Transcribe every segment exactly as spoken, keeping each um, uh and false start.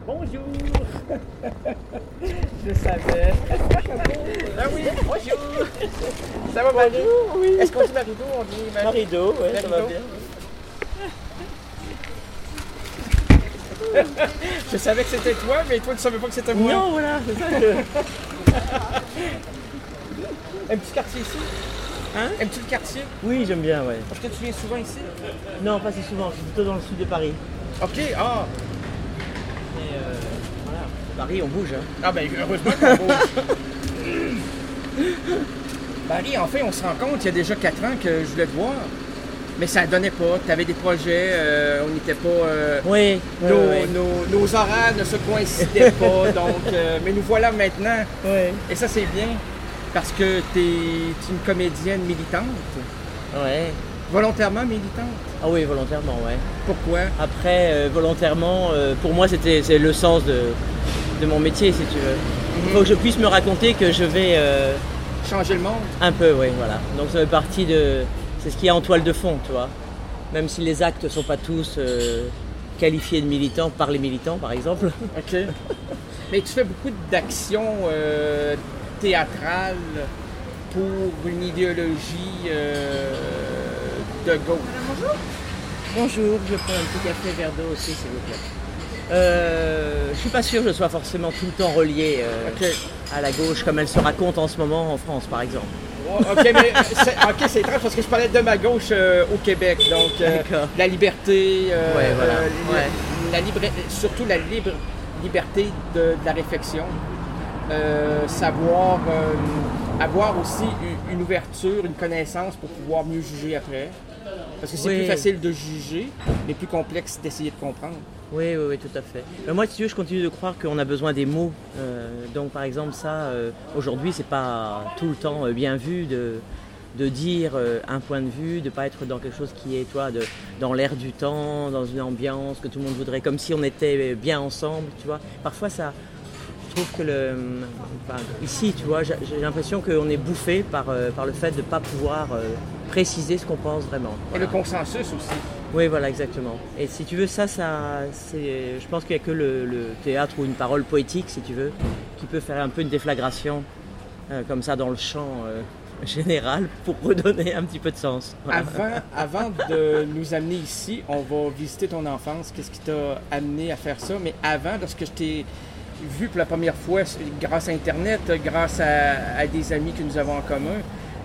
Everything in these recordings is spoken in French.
Bonjour. Je savais. Ah oui, bonjour. Ça va, Marie? Oui. Est-ce qu'on dit Marido ou on dit Marie? Marido, oui, ça va Marido. bien. Je savais que c'était toi, mais toi, tu savais pas que c'était moi. Non, voilà, c'est ça que... Un petit quartier ici? Hein? Un petit quartier? Oui, j'aime bien, ouais. Est-ce que tu viens souvent ici? Non, pas si souvent, je suis plutôt dans le sud de Paris. Ok, ah. Mais euh, voilà, Paris, on bouge, hein. Ah ben, heureusement qu'on bouge. Marie, en fait, on se rend compte qu'il y a déjà quatre ans que je voulais te voir. Mais ça ne donnait pas. Tu avais des projets, euh, on n'était pas. euh, Oui, oui, nos, oui. nos- nos horaires ne se coïncidaient pas. Donc, euh, mais nous voilà maintenant. Oui. Et ça, c'est bien. Parce que tu es une comédienne militante. Ouais. Volontairement militante. Ah oui, volontairement, ouais. Pourquoi? Après, euh, volontairement, euh, pour moi, c'était c'est le sens de, de mon métier, si tu veux. Il faut que je puisse me raconter que je vais euh, Changer le monde. un peu, oui, voilà. Donc ça fait partie de... C'est ce qu'il y a en toile de fond, tu vois. Même si les actes ne sont pas tous euh, qualifiés de militants par les militants, par exemple. OK. Mais tu fais beaucoup d'actions euh, théâtrales pour une idéologie euh, de gauche. Bonjour, je prends un petit café verre d'eau aussi, s'il vous plaît. Euh, je suis pas sûr que je sois forcément tout le temps relié euh, OK. à la gauche, comme elle se raconte en ce moment en France, par exemple. Oh, OK, mais c'est, OK, c'est étrange parce que je parlais de ma gauche euh, au Québec. Donc, euh, D'accord. la liberté, euh, Ouais, voilà. euh, Ouais. la libre- surtout la libre liberté de, de la réflexion. Euh, savoir euh, avoir aussi une, une ouverture, une connaissance pour pouvoir mieux juger après. Parce que c'est Oui. plus facile de juger, mais plus complexe d'essayer de comprendre. Oui, oui, oui, tout à fait. Mais moi, si tu veux, je continue de croire qu'on a besoin des mots. Euh, donc, par exemple, ça, euh, aujourd'hui, c'est pas tout le temps euh, bien vu de, de dire euh, un point de vue, de pas être dans quelque chose qui est, toi, de, dans l'air du temps, dans une ambiance que tout le monde voudrait, comme si on était bien ensemble, tu vois. Parfois, ça, je trouve que le, enfin, ici, tu vois, j'ai j'ai l'impression qu'on est bouffé par, euh, par le fait de ne pas pouvoir euh, préciser ce qu'on pense vraiment. Et Voilà. le consensus aussi. Oui, voilà, exactement. Et si tu veux, ça, ça c'est, je pense qu'il n'y a que le, le théâtre ou une parole poétique, si tu veux, qui peut faire un peu une déflagration, euh, comme ça, dans le champ euh, général, pour redonner un petit peu de sens. Voilà. Avant, avant de nous amener ici, on va visiter ton enfance. Qu'est-ce qui t'a amené à faire ça? Mais avant, lorsque je t'ai vu pour la première fois, grâce à Internet, grâce à, à des amis que nous avons en commun,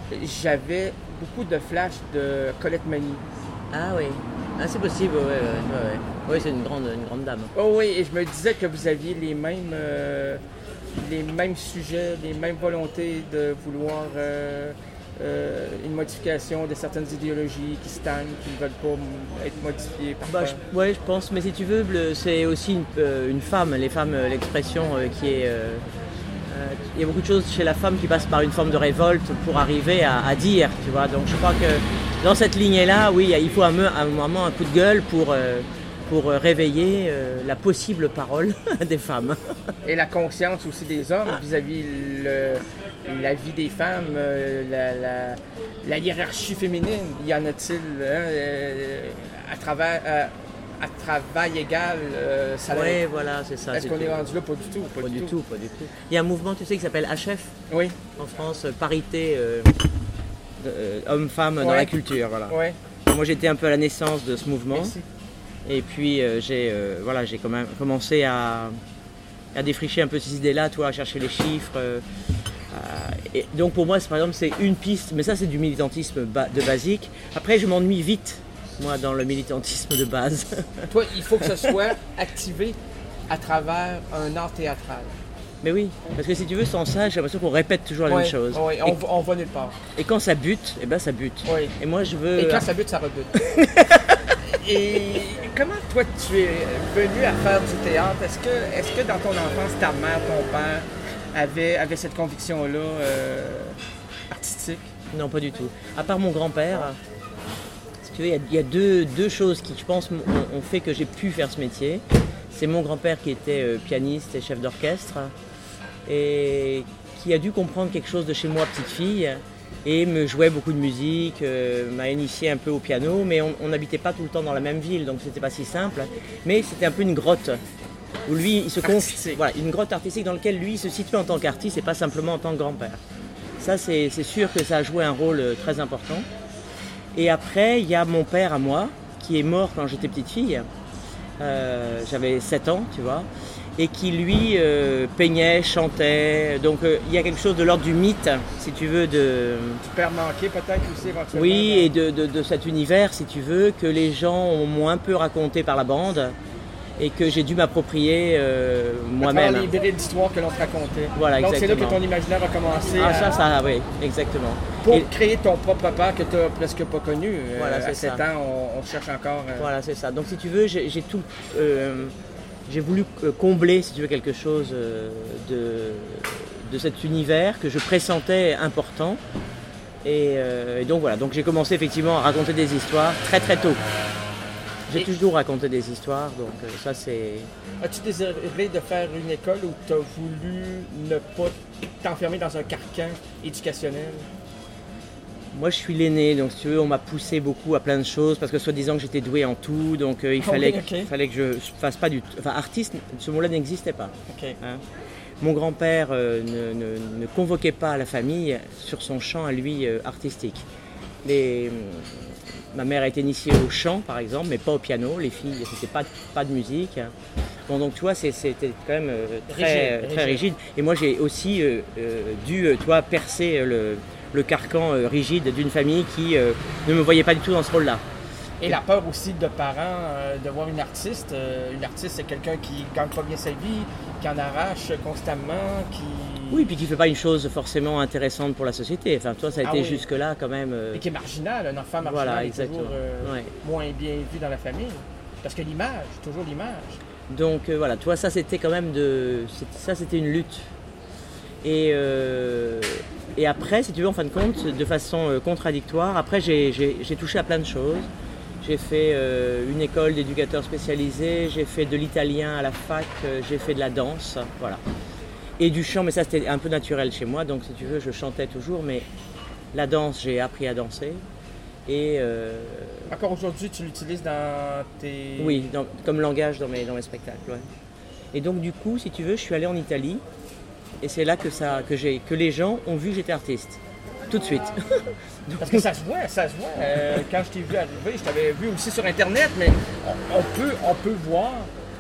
j'avais beaucoup de flashs de Colette Mani. Ah oui, ah, c'est possible, oui, oui, oui. Oui, oui, c'est une grande, une grande dame. Oh oui, et je me disais que vous aviez les mêmes, euh, les mêmes sujets, les mêmes volontés de vouloir euh, euh, une modification de certaines idéologies qui stagnent, qui ne veulent pas m- être modifiées. Bah, parfois. je, ouais, je pense, mais si tu veux, le- c'est aussi une, euh, une femme, les femmes, euh, l'expression euh, qui est... euh, euh, il y a beaucoup de choses chez la femme qui passent par une forme de révolte pour arriver à, à dire, tu vois. Donc je crois que dans cette lignée-là, oui, il faut un, me- un moment un coup de gueule pour, euh, pour réveiller euh, la possible parole des femmes. Et la conscience aussi des hommes vis-à-vis le- la vie des femmes, euh, la, la- la hiérarchie féminine. Y en a-t-il hein, euh, à travers... à- à travail égal, euh, salaire. Oui, voilà, c'est ça. Est-ce c'est qu'on tout. est rendu là? Pas du tout. Pas, Pas du tout, pas du tout. Il y a un mouvement, tu sais, qui s'appelle H F Oui, en France, euh, parité euh, de- euh, homme-femme dans Ouais. la culture. Voilà. oui. Moi, j'étais un peu à la naissance de ce mouvement. Merci. Et puis, euh, j'ai euh, voilà, j'ai quand même commencé à, à défricher un peu ces idées-là, toi, à chercher les chiffres. euh, euh, et donc, pour moi, c'est, par exemple, c'est une piste, mais ça, c'est du militantisme ba- de basique. Après, je m'ennuie vite, moi, dans le militantisme de base. Toi, il faut que ce soit activé à travers un art théâtral. Mais oui, parce que si tu veux, sans ça, j'ai l'impression qu'on répète toujours la Oui, même chose. oui, Et, on, va- on va nulle part. et quand ça bute, eh ben ça bute. Oui. Et moi, je veux... Et quand ça bute, ça rebute. Et comment toi tu es venu à faire du théâtre? Est-ce que, est-ce que dans ton enfance, ta mère, ton père avaient, avaient cette conviction-là euh, artistique? Non, pas du tout. À part mon grand-père, si tu veux, il y a, il y a deux, deux choses qui, je pense, m'ont- ont fait que j'ai pu faire ce métier. C'est mon grand-père qui était euh, pianiste et chef d'orchestre et qui a dû comprendre quelque chose de chez moi, petite fille, et me jouait beaucoup de musique, euh, m'a initié un peu au piano, mais on on n'habitait pas tout le temps dans la même ville, donc c'était pas si simple. Mais c'était un peu une grotte. où lui, il se Artistique. Voilà, une grotte artistique dans laquelle lui il se situe en tant qu'artiste et pas simplement en tant que grand-père. Ça, c'est, c'est sûr que ça a joué un rôle euh, très important. Et après, il y a mon père à moi, qui est mort quand j'étais petite fille. Euh, j'avais sept ans, tu vois. Et qui lui euh, peignait, chantait. Donc euh, il y a quelque chose de l'ordre du mythe, si tu veux, de... Tu père manqué peut-être aussi éventuellement. Oui, dans... et de, de, de cet univers, si tu veux, que les gens m'ont un peu raconté par la bande et que j'ai dû m'approprier euh, moi-même. Par les bribes d'histoire que l'on te racontait. Voilà, donc exactement. c'est là que ton imaginaire a commencé Ah à... ça, ça, oui, exactement. Pour et... créer ton propre père que tu n'as presque pas connu. Voilà, euh, c'est à sept ça. ans, on, on cherche encore... Euh... Voilà, c'est ça. Donc si tu veux, j'ai, j'ai tout... Euh, j'ai voulu combler, si tu veux, quelque chose de, de cet univers que je pressentais important. Et, euh, et donc voilà, donc j'ai commencé effectivement à raconter des histoires très très tôt. J'ai et... toujours raconté des histoires, donc euh, ça c'est... As-tu désiré de faire une école où tu as voulu ne pas t'enfermer dans un carcan éducationnel? Moi, je suis l'aîné, donc si tu veux, on m'a poussé beaucoup à plein de choses parce que soi-disant que j'étais doué en tout, donc euh, il oh fallait, oui, okay. que, fallait que je fasse pas du... Enfin, artiste, ce mot-là n'existait pas. Okay. Hein. Mon grand-père euh, ne, ne, ne convoquait pas la famille sur son chant à lui euh, artistique. Les, ma mère a été initiée au chant, par exemple, mais pas au piano. Les filles, c'était pas, pas de musique. Bon, donc tu vois, c'est, c'était quand même euh, très, rigide, très rigide. rigide. Et moi, j'ai aussi euh, euh, dû, tu vois, percer le... le carcan euh, rigide d'une famille qui euh, ne me voyait pas du tout dans ce rôle-là. Et la peur aussi de parents euh, de voir une artiste. Euh, une artiste, c'est quelqu'un qui gagne pas bien sa vie, qui en arrache constamment, qui... Oui, puis qui ne fait pas une chose forcément intéressante pour la société. Enfin, toi, ça a ah été oui. jusque-là quand même... Euh... Et qui est marginal, un enfant marginal voilà, est toujours euh, ouais. moins bien vu dans la famille. Parce que l'image, toujours l'image. Donc euh, voilà, toi, ça c'était quand même de... Ça, c'était une lutte. Et... Euh... Et après, si tu veux, en fin de compte, de façon euh, contradictoire, après j'ai, j'ai, j'ai touché à plein de choses. J'ai fait euh, une école d'éducateur spécialisé, j'ai fait de l'italien à la fac, euh, j'ai fait de la danse, voilà. Et du chant, mais ça c'était un peu naturel chez moi, donc si tu veux, je chantais toujours, mais la danse, j'ai appris à danser. Et euh... encore aujourd'hui, tu l'utilises dans tes... Oui, dans, comme langage dans mes, dans mes spectacles, ouais. Et donc du coup, si tu veux, je suis allé en Italie. Et c'est là que, ça, que, j'ai, que les gens ont vu que j'étais artiste, tout de suite. Donc... Parce que ça se voit, ça se voit. Euh, quand je t'ai vu arriver, je t'avais vu aussi sur Internet, mais on, on, peut, on peut voir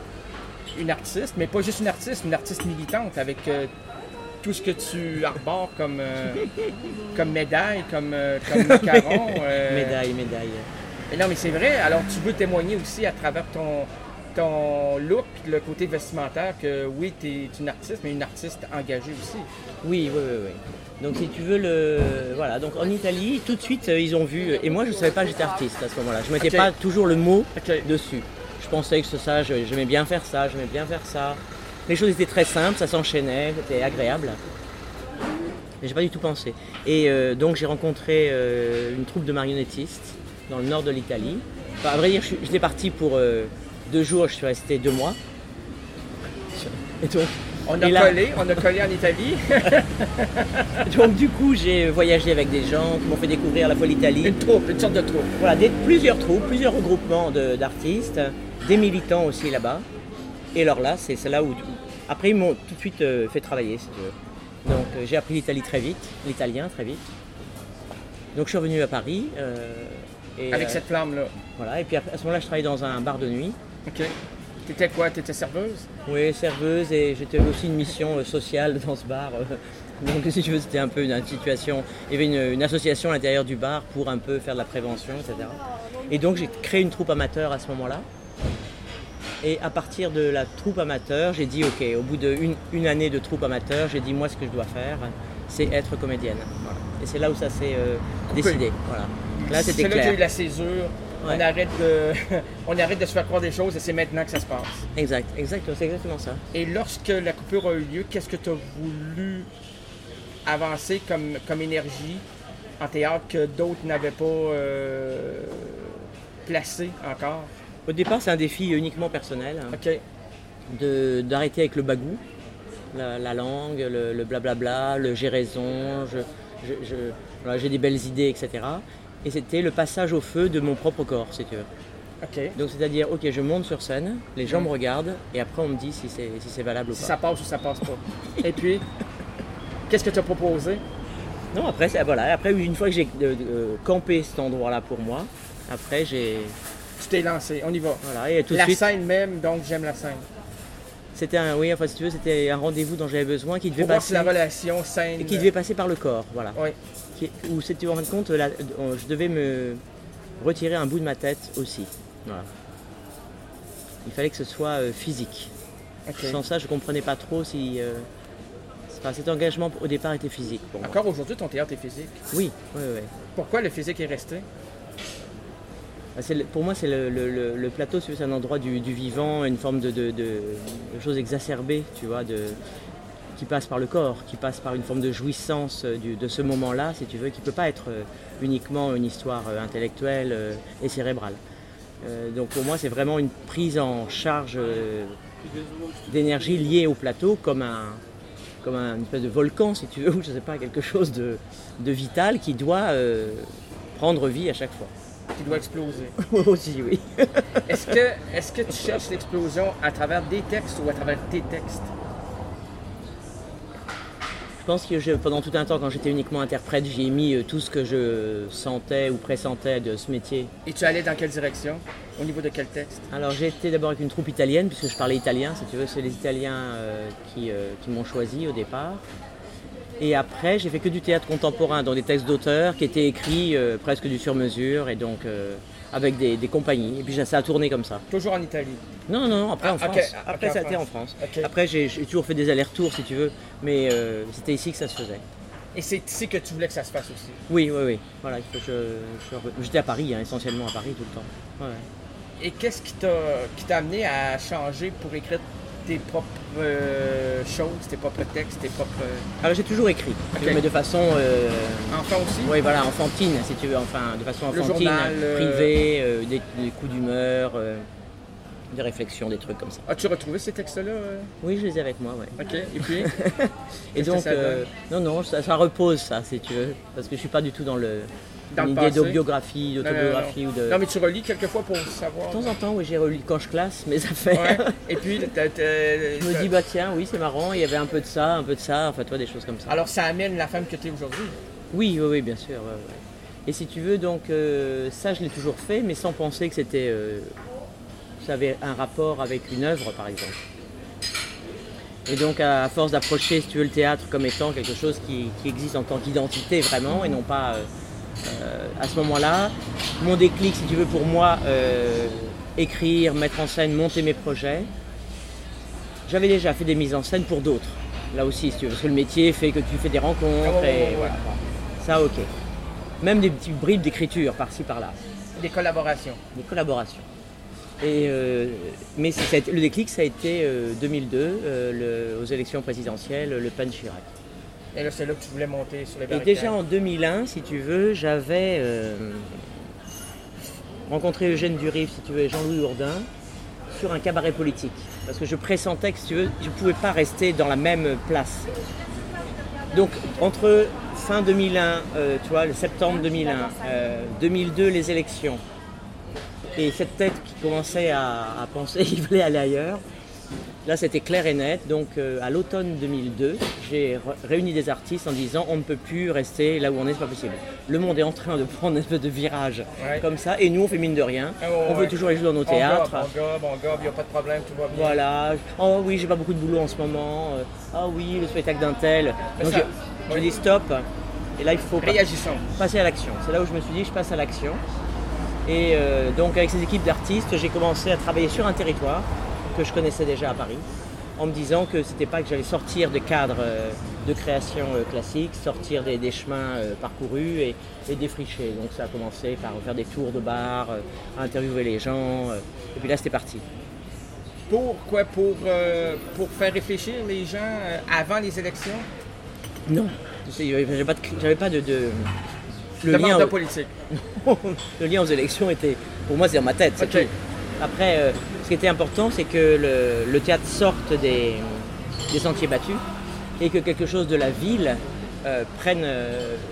une artiste, mais pas juste une artiste, une artiste militante avec euh, tout ce que tu arbores comme, euh, comme médaille, comme, euh, comme macaron. Euh... médaille, médaille. Mais non, mais c'est vrai. Alors, tu veux témoigner aussi à travers ton... ton look, le côté vestimentaire, que oui, tu es une artiste, mais une artiste engagée aussi. Oui, oui, oui, oui. Donc si tu veux, le voilà, donc en Italie, tout de suite, ils ont vu, et moi je ne savais pas que j'étais artiste à ce moment-là, je ne mettais okay. pas toujours le mot okay. dessus. Je pensais que c'est ça, j'aimais bien faire ça, j'aimais bien faire ça. Les choses étaient très simples, ça s'enchaînait, c'était agréable. Mais j'ai pas du tout pensé. Et euh, donc j'ai rencontré euh, une troupe de marionnettistes dans le nord de l'Italie. Enfin, à vrai dire, j'étais parti pour... Euh, Deux jours, je suis resté deux mois. Et donc, on a et là... collé, on a collé en Italie. Donc du coup, j'ai voyagé avec des gens qui m'ont fait découvrir à la fois l'Italie. Une troupe, une sorte de troupe. Voilà, des, plusieurs troupes, plusieurs regroupements de, d'artistes, des militants aussi là-bas. Et alors là, c'est, c'est là où... Après, ils m'ont tout de suite euh, fait travailler, si tu veux. Donc euh, j'ai appris l'Italie très vite, l'italien très vite. Donc je suis revenu à Paris. Euh, et, avec euh, cette flamme-là. Voilà, et puis à ce moment-là, je travaillais dans un bar de nuit. Ok. T'étais quoi? T'étais serveuse? Oui, serveuse, et j'étais aussi une mission euh, sociale dans ce bar. Euh, donc si tu veux, c'était un peu une, une situation... Il y avait une, une association à l'intérieur du bar pour un peu faire de la prévention, et cetera. Et donc j'ai créé une troupe amateur à ce moment-là. Et à partir de la troupe amateur, j'ai dit, ok, au bout d'une une année de troupe amateur, j'ai dit, moi, ce que je dois faire, c'est être comédienne. Voilà. Et c'est là où ça s'est euh, décidé. Voilà. Là, c'était c'est clair. là qu'il y a eu la césure. Ouais. On, arrête de, on arrête de se faire croire des choses et c'est maintenant que ça se passe. Exact, exact, c'est exactement ça. Et lorsque la coupure a eu lieu, qu'est-ce que tu as voulu avancer comme, comme énergie en théâtre que d'autres n'avaient pas euh, placé encore? Au départ, c'est un défi uniquement personnel. Hein, okay. de, d'arrêter avec le bagou, la, la langue, le, le blablabla, le j'ai raison, je, je, je, voilà, j'ai des belles idées, et cetera. Et c'était le passage au feu de mon propre corps, si tu veux. OK. Donc c'est-à-dire, ok, je monte sur scène, les gens mmh. me regardent, et après on me dit si c'est si c'est valable ou si pas. Si ça passe ou ça passe pas. Et puis, qu'est-ce que tu as proposé? Non, après, c'est, voilà, après une fois que j'ai euh, euh, campé cet endroit-là pour moi, après j'ai... Tu t'es lancé, on y va. Voilà, et tout la de suite, scène même, donc j'aime la scène. C'était un, oui, enfin si tu veux, c'était un rendez-vous dont j'avais besoin qui devait pour passer... voir si la relation scène... Et qui devait passer par le corps, voilà. Oui. Qui, où c'était, en fin de compte, la, je devais me retirer un bout de ma tête aussi. Voilà. Il fallait que ce soit euh, physique. Okay. Sans ça, je ne comprenais pas trop si... Euh, enfin, cet engagement au départ était physique pour moi. Encore aujourd'hui, ton théâtre est physique? Oui, oui, oui. Pourquoi le physique est resté? C'est le, pour moi, c'est le, le, le plateau, c'est un endroit du, du vivant, une forme de, de, de, de choses exacerbées, tu vois, de, qui passe par le corps, qui passe par une forme de jouissance du, de ce moment-là, si tu veux, qui ne peut pas être uniquement une histoire intellectuelle et cérébrale. Euh, donc pour moi, c'est vraiment une prise en charge euh, d'énergie liée au plateau, comme un, comme un espèce de volcan, si tu veux, ou je ne sais pas, quelque chose de, de vital qui doit euh, prendre vie à chaque fois. Qui doit exploser. Aussi, oui. Est-ce que, est-ce que tu cherches l'explosion à travers des textes ou à travers tes textes? Je pense que je, pendant tout un temps, quand j'étais uniquement interprète, j'y ai mis tout ce que je sentais ou pressentais de ce métier. Et tu allais dans quelle direction? Au niveau de quel texte? Alors j'ai été d'abord avec une troupe italienne, puisque je parlais italien, si tu veux, c'est les Italiens euh, qui, euh, qui m'ont choisi au départ. Et après, j'ai fait que du théâtre contemporain, donc des textes d'auteurs qui étaient écrits euh, presque du sur-mesure, et donc euh, avec des, des compagnies. Et puis ça a tourné comme ça. Toujours en Italie? Non, non, après ah, en France. Okay, après okay, ça a été en France. Okay. Après, j'ai, j'ai toujours fait des allers-retours, si tu veux, mais euh, c'était ici que ça se faisait. Et c'est ici que tu voulais que ça se fasse aussi? Oui, oui, oui. Voilà, je, je, je, j'étais à Paris, hein, essentiellement à Paris tout le temps. Ouais. Et qu'est-ce qui t'a, qui t'a amené à changer pour écrire tes propres euh, choses, tes propres textes, tes propres... Alors j'ai toujours écrit, okay. mais de façon... Euh... Enfant aussi? Oui, voilà, enfantine, si tu veux, enfin, de façon enfantine, journal, privée, euh, des, des coups d'humeur, euh, des réflexions, des trucs comme ça. As-tu retrouvé ces textes-là? euh... Oui, je les ai avec moi, oui. Ok, et puis? Et donc, euh, non, non, ça, ça repose ça, si tu veux, parce que je suis pas du tout dans le... Dans une le idée d'autobiographie, d'autobiographie non, non, non. ou de... Non, mais tu relis quelquefois pour savoir... De temps en temps, oui, j'ai relu quand je classe mes affaires. Ouais. Et puis, t'as, t'as, je me dis, bah tiens, oui, c'est marrant, il y avait un peu de ça, un peu de ça, enfin, toi, des choses comme ça. Alors, ça amène la femme que tu es aujourd'hui? Oui, oui, oui, bien sûr. Ouais, ouais. Et si tu veux, donc, euh, ça, je l'ai toujours fait, mais sans penser que c'était... Euh, ça avait un rapport avec une œuvre, par exemple. Et donc, à force d'approcher, si tu veux, le théâtre comme étant quelque chose qui, qui existe en tant qu'identité, vraiment, et non pas... Euh, Euh, à ce moment-là, mon déclic, si tu veux, pour moi, euh, écrire, mettre en scène, monter mes projets, j'avais déjà fait des mises en scène pour d'autres, là aussi, si tu veux, parce que le métier fait que tu fais des rencontres, et voilà, ça, ok. Même des petits bribes d'écriture, par-ci, par-là. Des collaborations. Des collaborations. Et, euh, mais ça a été, le déclic, ça a été euh, deux mille deux, euh, le, aux élections présidentielles, Le Pen Chirac. Et là, c'est là que tu voulais monter sur les barricades. Et déjà en deux mille un, si tu veux, j'avais euh, rencontré Eugène Duriff, si tu veux, et Jean-Louis Hourdin, sur un cabaret politique. Parce que je pressentais que, si tu veux, je ne pouvais pas rester dans la même place. Donc, entre fin deux mille un, euh, tu vois, le septembre deux mille un, euh, deux mille deux, les élections, et cette tête qui commençait à, à penser qu'il fallait aller ailleurs, là, c'était clair et net. Donc, euh, à l'automne deux mille deux, j'ai re- réuni des artistes en disant on ne peut plus rester là où on est, c'est pas possible. Le monde est en train de prendre une espèce de virage ouais. comme ça, et nous, on fait mine de rien. Oh, on ouais. veut toujours aller jouer dans nos bon théâtres. Gars, bon gars, bon gars, il n'y a pas de problème, tout va bien. Voilà. Oh oui, j'ai pas beaucoup de boulot en ce moment. Ah oh, oui, le spectacle d'un tel. Donc, ça, je, oui. je dis stop. Et là, il faut Réagissons. passer à l'action. C'est là où je me suis dit, je passe à l'action. Et euh, donc, avec ces équipes d'artistes, j'ai commencé à travailler sur un territoire que je connaissais déjà à Paris, en me disant que c'était pas que j'allais sortir de cadre euh, de création euh, classique, sortir des, des chemins euh, parcourus et, et défricher. Donc ça a commencé par faire des tours de bar, euh, interviewer les gens, euh, et puis là c'était parti. Pourquoi? Pour, euh, pour faire réfléchir les gens euh, avant les élections? Non, j'avais pas de... J'avais pas de, de... Le de lien au... politique. Le lien aux élections était, pour moi, c'est dans ma tête, c'est okay. tout. Après, euh, ce qui était important, c'est que le, le théâtre sorte des, des sentiers battus et que quelque chose de la ville euh, prenne, euh,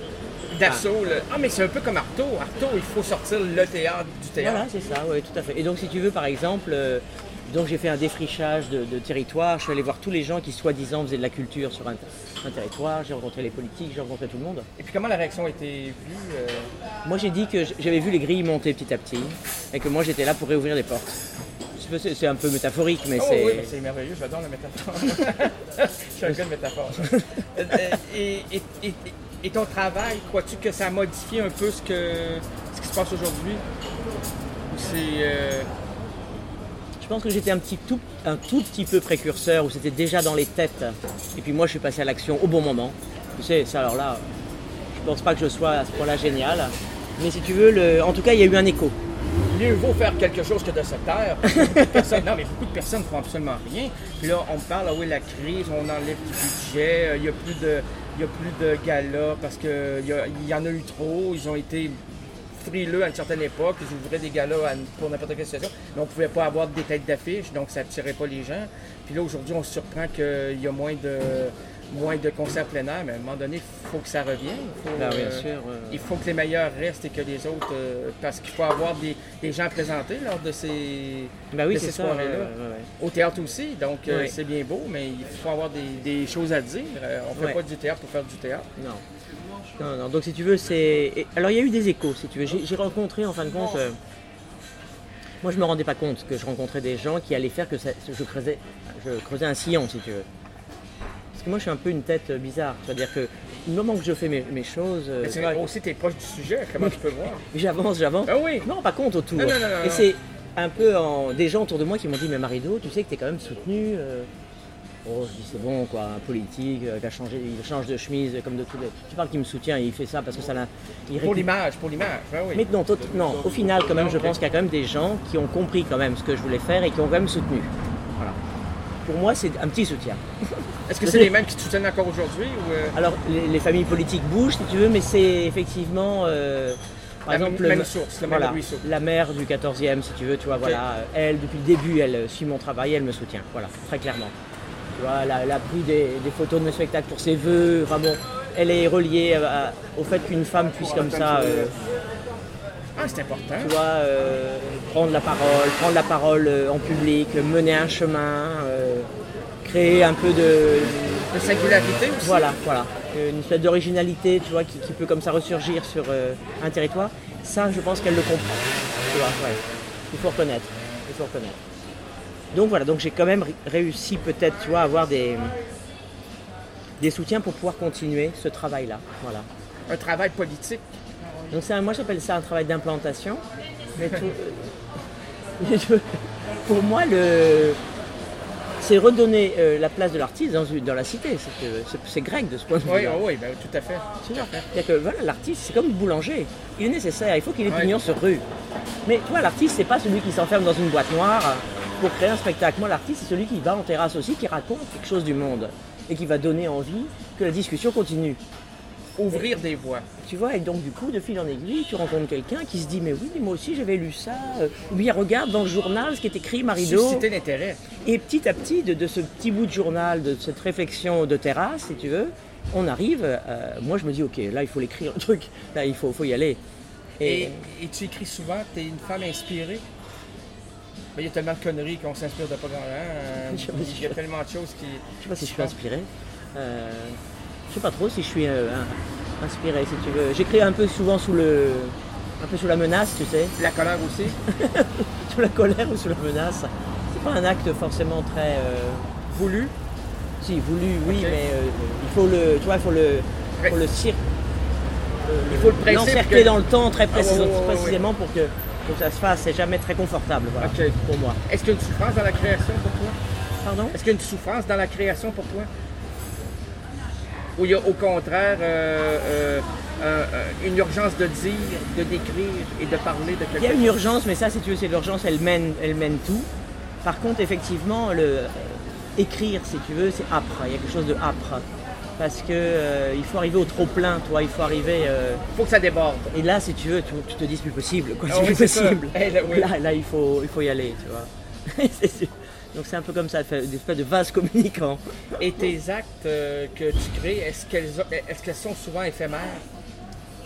d'assaut. Là. Ah, mais c'est un peu comme Artaud. Artaud, il faut sortir le théâtre du théâtre. Voilà, c'est ça, oui, tout à fait. Et donc, si tu veux, par exemple, euh, donc j'ai fait un défrichage de, de territoire. Je suis allé voir tous les gens qui, soi-disant, faisaient de la culture sur un, un territoire. J'ai rencontré les politiques, j'ai rencontré tout le monde. Et puis, comment la réaction a été vue euh... Moi, j'ai dit que j'avais vu les grilles monter petit à petit et que moi, j'étais là pour réouvrir les portes. C'est un peu métaphorique, mais oh, c'est... oui, c'est merveilleux, j'adore la métaphore. Je suis un gars de métaphore. et, et, et, et ton travail, crois-tu que ça a modifié un peu ce, que, ce qui se passe aujourd'hui? Ou c'est... Euh... Je pense que j'étais un, petit, tout, un tout petit peu précurseur, où c'était déjà dans les têtes. Et puis moi, je suis passé à l'action au bon moment. Tu sais, ça, alors là, je pense pas que je sois à ce point-là génial. Mais si tu veux, le... en tout cas, il y a eu un écho. Mieux vaut faire quelque chose que de se taire. Beaucoup de personnes, non, mais beaucoup de personnes ne font absolument rien. Puis là, on parle, ah oui, la crise, on enlève du budget, il n'y a plus de, il y a plus de galas parce qu'il y, y en a eu trop. Ils ont été frileux à une certaine époque. Ils ouvraient des galas à, pour n'importe quelle situation, mais on ne pouvait pas avoir des têtes d'affiche, donc ça n'attirait pas les gens. Puis là, aujourd'hui, on se surprend qu'il y a moins de... moins de concerts plein air, mais à un moment donné, il faut que ça revienne. Il faut, ben, bien euh, sûr, euh... il faut que les meilleurs restent et que les autres... Euh, parce qu'il faut avoir des, des gens présentés lors de ces, ben oui, de ces soirées-là. Ouais, ouais, ouais. Au théâtre aussi, donc euh, ouais. c'est bien beau, mais il faut avoir des, des choses à dire. Euh, on ne fait ouais. pas du théâtre pour faire du théâtre. Non. Non, non. Donc si tu veux, c'est... Alors il y a eu des échos, si tu veux. J'ai rencontré, en fin de compte... Euh... Moi, je ne me rendais pas compte que je rencontrais des gens qui allaient faire que ça... je, creusais... je creusais un sillon, si tu veux. Moi, je suis un peu une tête bizarre. C'est-à-dire que du moment que je fais mes, mes choses... Mais c'est vrai, aussi, tu es proche du sujet, comment tu peux voir? J'avance, j'avance. Ah oui? Je ne me rends pas compte autour. Non, non, non, non, Et c'est un peu en... des gens autour de moi qui m'ont dit, mais Marido, tu sais que tu es quand même soutenu. Euh... Oh, je dis, c'est bon, quoi, un politique euh, qui a changé, il change de chemise comme de tous les... Tu parles qu'il me soutient, il fait ça parce que ça l'a... Il pour l'image, pour l'image, ah oui. Mais non, tout... non, au final, quand même, non, je okay. pense qu'il y a quand même des gens qui ont compris quand même ce que je voulais faire et qui ont quand même soutenu. Voilà. Pour moi, c'est un petit soutien. Est-ce que c'est les mêmes qui te soutiennent encore aujourd'hui ou euh... Alors, les, les familles politiques bougent, si tu veux, mais c'est effectivement, euh, par la exemple, même le, source, le voilà, même ruisseau. La maire du quatorzième, si tu veux, tu vois, okay. voilà, elle, depuis le début, elle suit mon travail, elle me soutient, voilà, très clairement. Tu vois, elle a, elle a pris des, des photos de mes spectacles pour ses vœux, enfin bon, elle est reliée à, au fait qu'une femme puisse comme ça... Euh, Ah, c'est important. Tu vois, euh, prendre la parole, prendre la parole euh, en public, mener un chemin, euh, créer un peu de... De singularité aussi. Voilà, voilà. Une espèce d'originalité, tu vois, qui, qui peut comme ça ressurgir sur euh, un territoire. Ça, je pense qu'elle le comprend. Tu vois, ouais. Il faut reconnaître. Il faut reconnaître. Donc voilà, donc j'ai quand même réussi peut-être, tu vois, à avoir des, des soutiens pour pouvoir continuer ce travail-là. Voilà. Un travail politique. Donc un, moi j'appelle ça un travail d'implantation. Mais tout, pour moi, le, c'est redonner euh, la place de l'artiste dans, dans la cité. C'est grec de ce point de vue. Oui, oui, ben, tout à fait. Tout à fait. C'est-à-dire que voilà, l'artiste, c'est comme le boulanger. Il est nécessaire, il faut qu'il ait pignon sur rue. Mais toi, l'artiste, c'est pas celui qui s'enferme dans une boîte noire pour créer un spectacle. Moi, l'artiste, c'est celui qui va en terrasse aussi, qui raconte quelque chose du monde et qui va donner envie que la discussion continue. Ouvrir des voies. Tu vois, et donc du coup, de fil en aiguille, tu rencontres quelqu'un qui se dit, mais oui, mais moi aussi j'avais lu ça. Ou bien regarde dans le journal ce qui est écrit, Marido. Susciter l'intérêt. Et petit à petit, de, de ce petit bout de journal, de cette réflexion de terrasse, si tu veux, on arrive, euh, moi je me dis, ok, là il faut l'écrire le truc, là il faut, faut y aller. Et, et, et tu écris souvent, tu es une femme inspirée. Il y a tellement de conneries qu'on s'inspire de pas grand-chose. Hein. Il y a tellement de choses qui... Je sais pas si je suis inspiré. Euh... Je sais pas trop si je suis euh, inspiré, si tu veux. J'écris un peu souvent sous le, un peu sous la menace, tu sais. La colère aussi. Sous la colère ou sous la menace. C'est pas un acte forcément très euh... voulu. Si, voulu, oui, okay. mais euh, il faut le, tu vois, il faut le, il faut le cir... il faut le presser. L'encercler que... dans le temps très précis, ah, oh, oh, oh, précisément oui. pour que, que ça se fasse. C'est jamais très confortable, voilà, okay. pour moi. Est-ce qu'il y a une souffrance dans la création pour toi? Pardon? Est-ce qu'il y a une souffrance dans la création pour toi? Ou il y a au contraire euh, euh, euh, une urgence de dire, de décrire et de parler de quelque chose? Il y a une urgence, mais ça, si tu veux, c'est l'urgence, elle mène, elle mène tout. Par contre, effectivement, le, euh, écrire, si tu veux, c'est âpre. Il y a quelque chose de âpre. Parce qu'il euh, faut arriver au trop-plein, toi, il faut arriver... Il euh... faut que ça déborde. Et là, si tu veux, tu, tu te dis, c'est plus possible, quoi, oh, c'est oui, plus possible. Hey, là, oui. là, là, il faut, il faut y aller, tu vois. c'est sûr. Donc c'est un peu comme ça, des espèces de vases communicants. Et tes actes euh, que tu crées, est-ce qu'elles est-ce qu'elles sont souvent éphémères?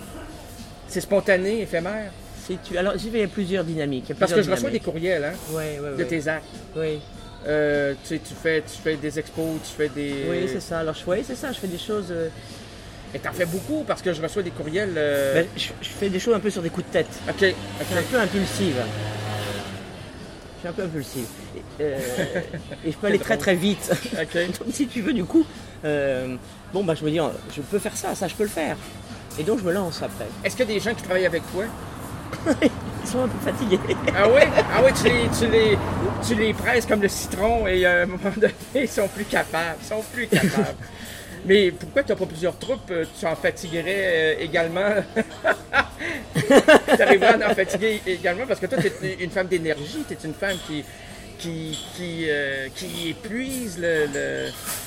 C'est spontané, éphémère? Tu... Alors, il y a plusieurs dynamiques. Il y a Parce plusieurs que je reçois des dynamiques. courriels hein, ouais, ouais, de ouais. tes actes. Oui. Euh, tu sais, tu fais, tu fais des expos, tu fais des... Oui, c'est ça. Alors, je, oui, c'est ça. Je fais des choses... Euh... Et t'en fais beaucoup parce que je reçois des courriels... Euh... Ben, je, je fais des choses un peu sur des coups de tête. OK. okay. Je suis un peu impulsive. Je suis un peu impulsive. Et, euh, et je peux aller très très vite. Okay. Donc, si tu veux, du coup, euh, bon, bah, je me dis, je peux faire ça, ça, je peux le faire. Et donc, je me lance après. Est-ce qu'il y a des gens qui travaillent avec toi? Ils sont un peu fatigués. Ah oui? Ah oui, tu les, tu les, tu les presses comme le citron et à un moment donné, ils sont plus capables. Ils sont plus capables. Mais pourquoi tu n'as pas plusieurs troupes? Tu en fatiguerais euh, également? Tu arriverais à en fatiguer également parce que toi, tu es une femme d'énergie. Tu es une femme qui, qui, qui, euh, qui épuise le... le...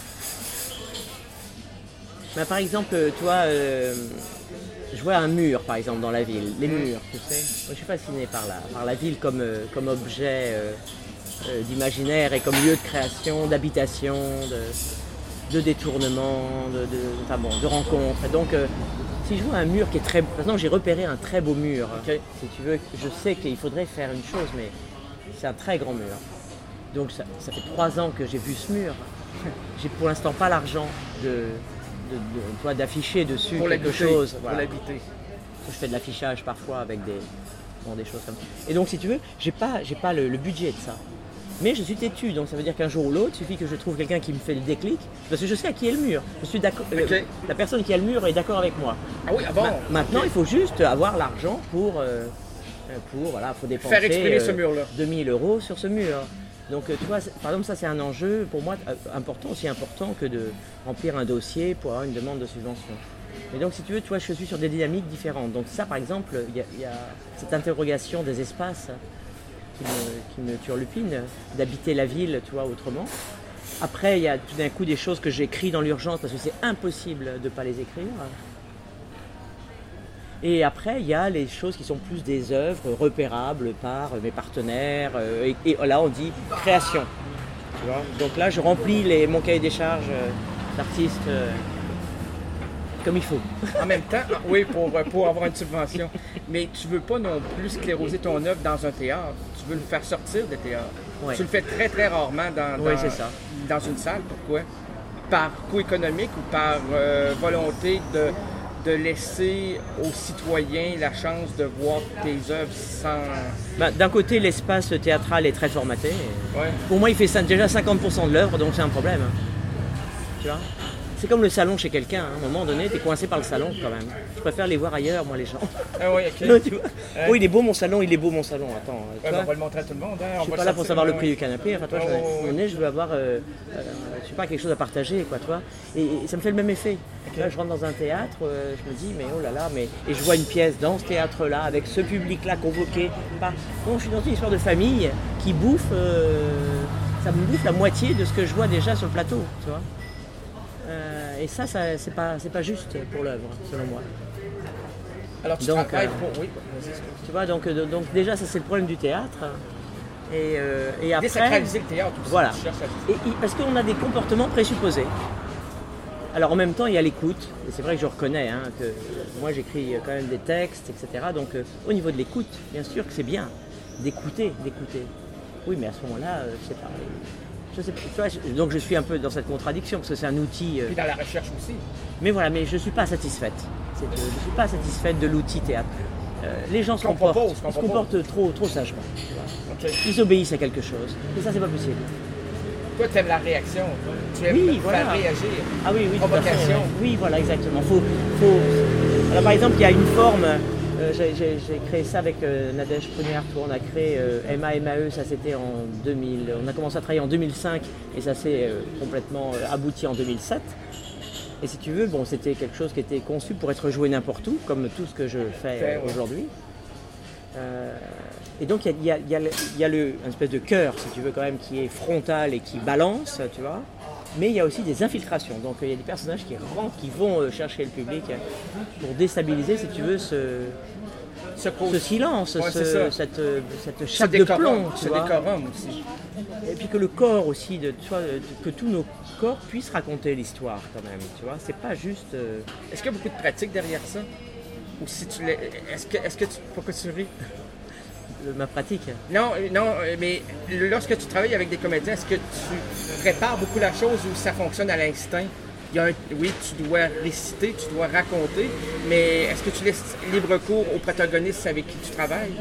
Ben, par exemple, toi... Euh... Je vois un mur, par exemple, dans la ville. Les murs, tu sais. Moi, je suis fasciné par la, par la ville comme, euh, comme objet euh, euh, d'imaginaire et comme lieu de création, d'habitation, de, de détournement, de, de, enfin bon, de rencontre. Et donc, euh, si je vois un mur qui est très... Maintenant, j'ai repéré un très beau mur. Okay. Si tu veux, je sais qu'il faudrait faire une chose, mais c'est un très grand mur. Donc, ça, ça fait trois ans que j'ai vu ce mur. J'ai pour l'instant pas l'argent de... De, de, toi, d'afficher dessus pour quelque chose. Voilà. Pour l'habiter. Je fais de l'affichage parfois avec des, bon, des choses comme ça. Et donc, si tu veux, j'ai pas, j'ai pas le, le budget de ça. Mais je suis têtu, donc ça veut dire qu'un jour ou l'autre, il suffit que je trouve quelqu'un qui me fait le déclic, parce que je sais à qui est le mur. Je suis d'accord. Okay. Euh, la personne qui a le mur est d'accord avec moi. Ah oui, ah bon. Ma, maintenant, okay. Il faut juste avoir l'argent pour, euh, pour, voilà, faut dépenser. Faire exprimer euh, ce mur-là. deux mille euros sur ce mur. Donc, tu vois, par exemple, ça c'est un enjeu pour moi important, aussi important que de remplir un dossier pour avoir une demande de subvention. Et donc, si tu veux, tu vois, je suis sur des dynamiques différentes. Donc ça, par exemple, il y, y a cette interrogation des espaces qui me, qui me turlupine, d'habiter la ville, tu vois, autrement. Après, il y a tout d'un coup des choses que j'écris dans l'urgence parce que c'est impossible de ne pas les écrire. Et après, il y a les choses qui sont plus des œuvres repérables par mes partenaires. Et, et là, on dit création. Tu vois. Donc là, je remplis les, mon cahier des charges d'artiste euh, comme il faut. En même temps, oui, pour, pour avoir une subvention. Mais tu ne veux pas non plus scléroser ton œuvre dans un théâtre. Tu veux le faire sortir des théâtres. Ouais. Tu le fais très, très rarement dans, dans, oui, c'est ça. dans une salle. Pourquoi? Par coût économique ou par euh, volonté de... de laisser aux citoyens la chance de voir tes œuvres sans... Ben, d'un côté, l'espace théâtral est très formaté. Ouais. Pour moi, il fait déjà cinquante pour cent de l'œuvre, donc c'est un problème. Tu vois ? C'est comme le salon chez quelqu'un. Hein. À un moment donné, tu es coincé par le salon quand même. Je préfère les voir ailleurs, moi, les gens. Ah oui, ok. Non, tu vois ouais. Oh, il est beau mon salon, il est beau mon salon. Attends. Ouais, on va le montrer à tout le monde. Hein. Je ne suis pas là pour savoir le prix du canapé. Enfin, toi, oh, je, oui. je veux avoir euh, euh, je sais pas, quelque chose à partager, quoi, toi. Et, et ça me fait le même effet. Okay. Là, je rentre dans un théâtre, euh, je me dis, mais oh là là, mais... et je vois une pièce dans ce théâtre-là, avec ce public-là convoqué. Par... Bon, je suis dans une histoire de famille qui bouffe, euh, ça me bouffe la moitié de ce que je vois déjà sur le plateau, tu vois. Euh, et ça, ça c'est pas, c'est pas juste pour l'œuvre, selon moi. Alors tu donc, travailles euh, pour... Oui, tu vois, donc, euh, donc déjà, ça c'est le problème du théâtre. Et, euh, et après... Désacraliser le théâtre aussi. Voilà. Et, et, parce qu'on a des comportements présupposés. Alors en même temps, il y a l'écoute. Et c'est vrai que je reconnais hein, que moi j'écris quand même des textes, et cetera. Donc euh, au niveau de l'écoute, bien sûr que c'est bien d'écouter, d'écouter. Oui, mais à ce moment-là, euh, je sais pas... Je sais, tu vois, je, donc je suis un peu dans cette contradiction parce que c'est un outil. Euh... Puis dans la recherche aussi. Mais voilà, mais je ne suis pas satisfaite. C'est, je ne suis pas satisfaite de l'outil théâtre. Euh, les gens se comportent, propose, se comportent trop, trop sagement. Okay. Ils obéissent à quelque chose. Et ça, c'est pas possible. Toi, tu aimes la réaction. Tu aimes oui, faire voilà. réagir. Ah oui, oui. Provocation. Oui, voilà, exactement. Faut, faut... Alors, par exemple, il y a une forme. Euh, j'ai, j'ai, j'ai créé ça avec euh, Nadège Prunet-Artois. On a créé euh, M A M A E, ça c'était en deux mille. On a commencé à travailler en deux mille cinq et ça s'est euh, complètement euh, abouti en deux mille sept. Et si tu veux, bon, c'était quelque chose qui était conçu pour être joué n'importe où, comme tout ce que je fais euh, aujourd'hui. Euh, et donc il y a, y a, y a le, une espèce de cœur, si tu veux, quand même, qui est frontal et qui balance, tu vois. Mais il y a aussi des infiltrations. Donc il y a des personnages qui rentrent, qui vont euh, chercher le public euh, pour déstabiliser, si tu veux, ce, ce, ce silence, ouais, ce, cette, cette chape de plomb. Ce décorum aussi. Et puis que le corps aussi, de, tu vois, que tous nos corps puissent raconter l'histoire quand même. Tu vois, c'est pas juste. Euh... Est-ce qu'il y a beaucoup de pratique derrière ça? Ou si tu l'es. Est-ce que, est-ce que tu. Pourquoi tu ris? Ma pratique. Non, non, mais lorsque tu travailles avec des comédiens, est-ce que tu prépares beaucoup la chose ou ça fonctionne à l'instinct? Il y a un, oui, tu dois réciter, tu dois raconter, mais est-ce que tu laisses libre cours aux protagonistes avec qui tu travailles?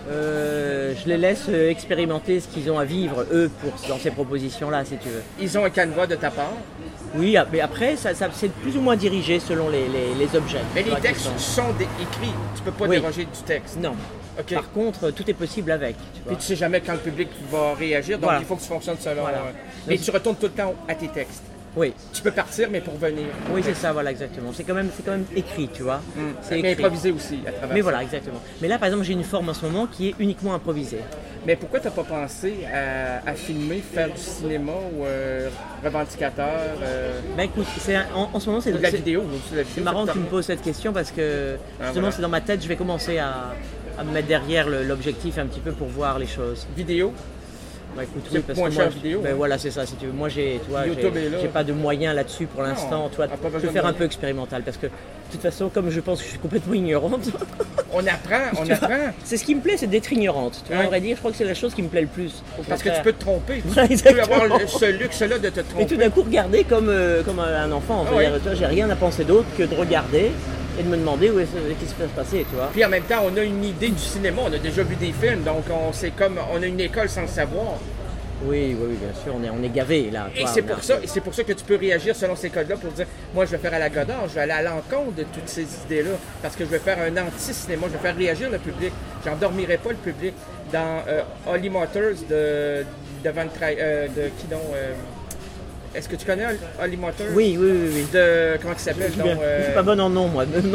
Euh, je les laisse expérimenter ce qu'ils ont à vivre, eux, pour, dans ces propositions-là, si tu veux. Ils ont un canevas de ta part? Oui, mais après, ça, ça, c'est plus ou moins dirigé selon les, les, les objets. Mais les textes sont, sont des, écrits, tu peux pas oui. déroger du texte? Non. Okay. Par contre, tout est possible avec. Tu vois. Puis tu sais jamais quand le public va réagir, donc voilà. il faut que tu fonctionnes selon... Voilà. Euh, mais tu retournes tout le temps à tes textes? Oui. Tu peux partir, mais pour venir. Oui, c'est ça, voilà, exactement. C'est quand même, c'est quand même écrit, tu vois. Mmh. C'est mais improvisé aussi, à travers Mais ça. voilà, exactement. Mais là, par exemple, j'ai une forme en ce moment qui est uniquement improvisée. Mais pourquoi tu n'as pas pensé à, à filmer, faire du cinéma ou euh, revendicateur euh... Ben écoute, c'est un, en, en ce moment, c'est... de la vidéo. De la vidéo c'est marrant que tu me poses cette question parce que, justement, ah, voilà. c'est dans ma tête, je vais commencer à, à me mettre derrière le, l'objectif un petit peu pour voir les choses. Vidéo? Bah écoute, oui, parce moins que cher moi, vidéo. Ben hein. Voilà, c'est ça. Si tu veux, moi, j'ai, tu vois, j'ai, j'ai pas de moyens là-dessus pour l'instant. Tu vois, je vais faire un peu expérimental parce que, de toute façon, comme je pense que je suis complètement ignorante. On apprend, on apprend. Vois, c'est ce qui me plaît, c'est d'être ignorante. Tu vois, ouais. à vrai dire, je crois que c'est la chose qui me plaît le plus. Parce que tu peux te tromper. Tu peux avoir le, ce luxe-là de te tromper. Et tout d'un coup, regarder comme, euh, comme un enfant. Ah, ouais. dire, tu vois, j'ai rien à penser d'autre que de regarder. Et de me demander où est-ce, qu'est-ce qui va se passer, tu vois. Puis en même temps, on a une idée du cinéma, on a déjà vu des films, donc on c'est comme on a une école sans le savoir. Oui, oui, oui, bien sûr, on est, on est gavé là. Et c'est pour ça, et c'est pour ça que tu peux réagir selon ces codes-là pour dire, moi je vais faire à la Godard, je vais aller à l'encontre de toutes ces idées-là, parce que je vais faire un anti-cinéma, je vais faire réagir le public. J'endormirai pas le public. Dans euh, Holly Motors de de Van Tra- euh, de qui donc euh, est-ce que tu connais Holly Motors? Oui, oui, oui, oui. De comment il s'appelle donc euh... Je suis pas bon en nom, moi. euh,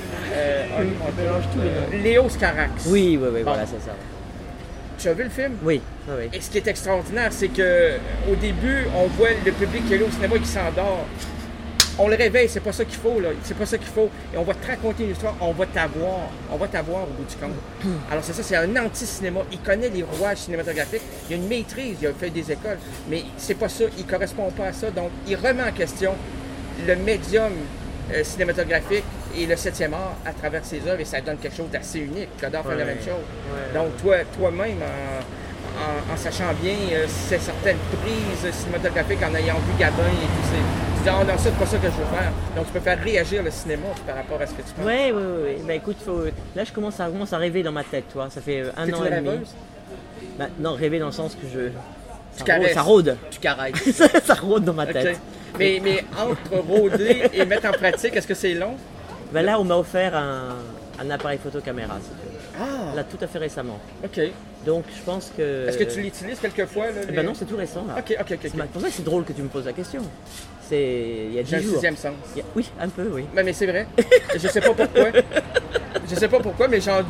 Holly Motors, euh, Léo Scarax. Oui, oui, oui, bon. Voilà, c'est ça. Tu as vu le film? Oui, oui, oui. Et ce qui est extraordinaire, c'est que au début, on voit le public qui est là au cinéma et qui s'endort. On le réveille, c'est pas ça qu'il faut, là. C'est pas ça qu'il faut. Et on va te raconter une histoire, on va t'avoir. On va t'avoir au bout du compte. Alors c'est ça, c'est un anti-cinéma. Il connaît les rouages cinématographiques. Il a une maîtrise, il a fait des écoles. Mais c'est pas ça, il correspond pas à ça. Donc, il remet en question le médium euh, cinématographique et le septième art à travers ses œuvres et ça donne quelque chose d'assez unique. Godard fait ouais, la même chose. Ouais. Donc, toi, toi-même, en, en, en sachant bien euh, c'est certaines prises cinématographiques, en ayant vu Gabin et tout ça, tu dis, oh non, ça, c'est pas ça que je veux faire. Donc, tu peux faire réagir le cinéma par rapport à ce que tu penses. Oui, oui, oui. Ben, écoute, faut... là, je commence à, commence à rêver dans ma tête, toi. Ça fait un an et demi. Ben, non, rêver dans le sens que je. Tu caresses. Ça rôde. Tu caresses. ça, ça rôde dans ma tête. Okay. Mais, mais entre rôder et mettre en pratique, est-ce que c'est long? Ben là, on m'a offert un, un appareil photo caméra, si tu veux. Ah! Là, tout à fait récemment. OK. Donc, je pense que... Est-ce que tu l'utilises quelquefois? Là, les... Ben non, c'est tout récent, là. OK, OK, OK. C'est pour ça que c'est drôle que tu me poses la question. C'est... Il y a dix jours. J'ai un sixième sens. A... Oui, un peu, oui. Mais, mais c'est vrai. Je sais pas pourquoi. Je sais pas pourquoi, mais j'en,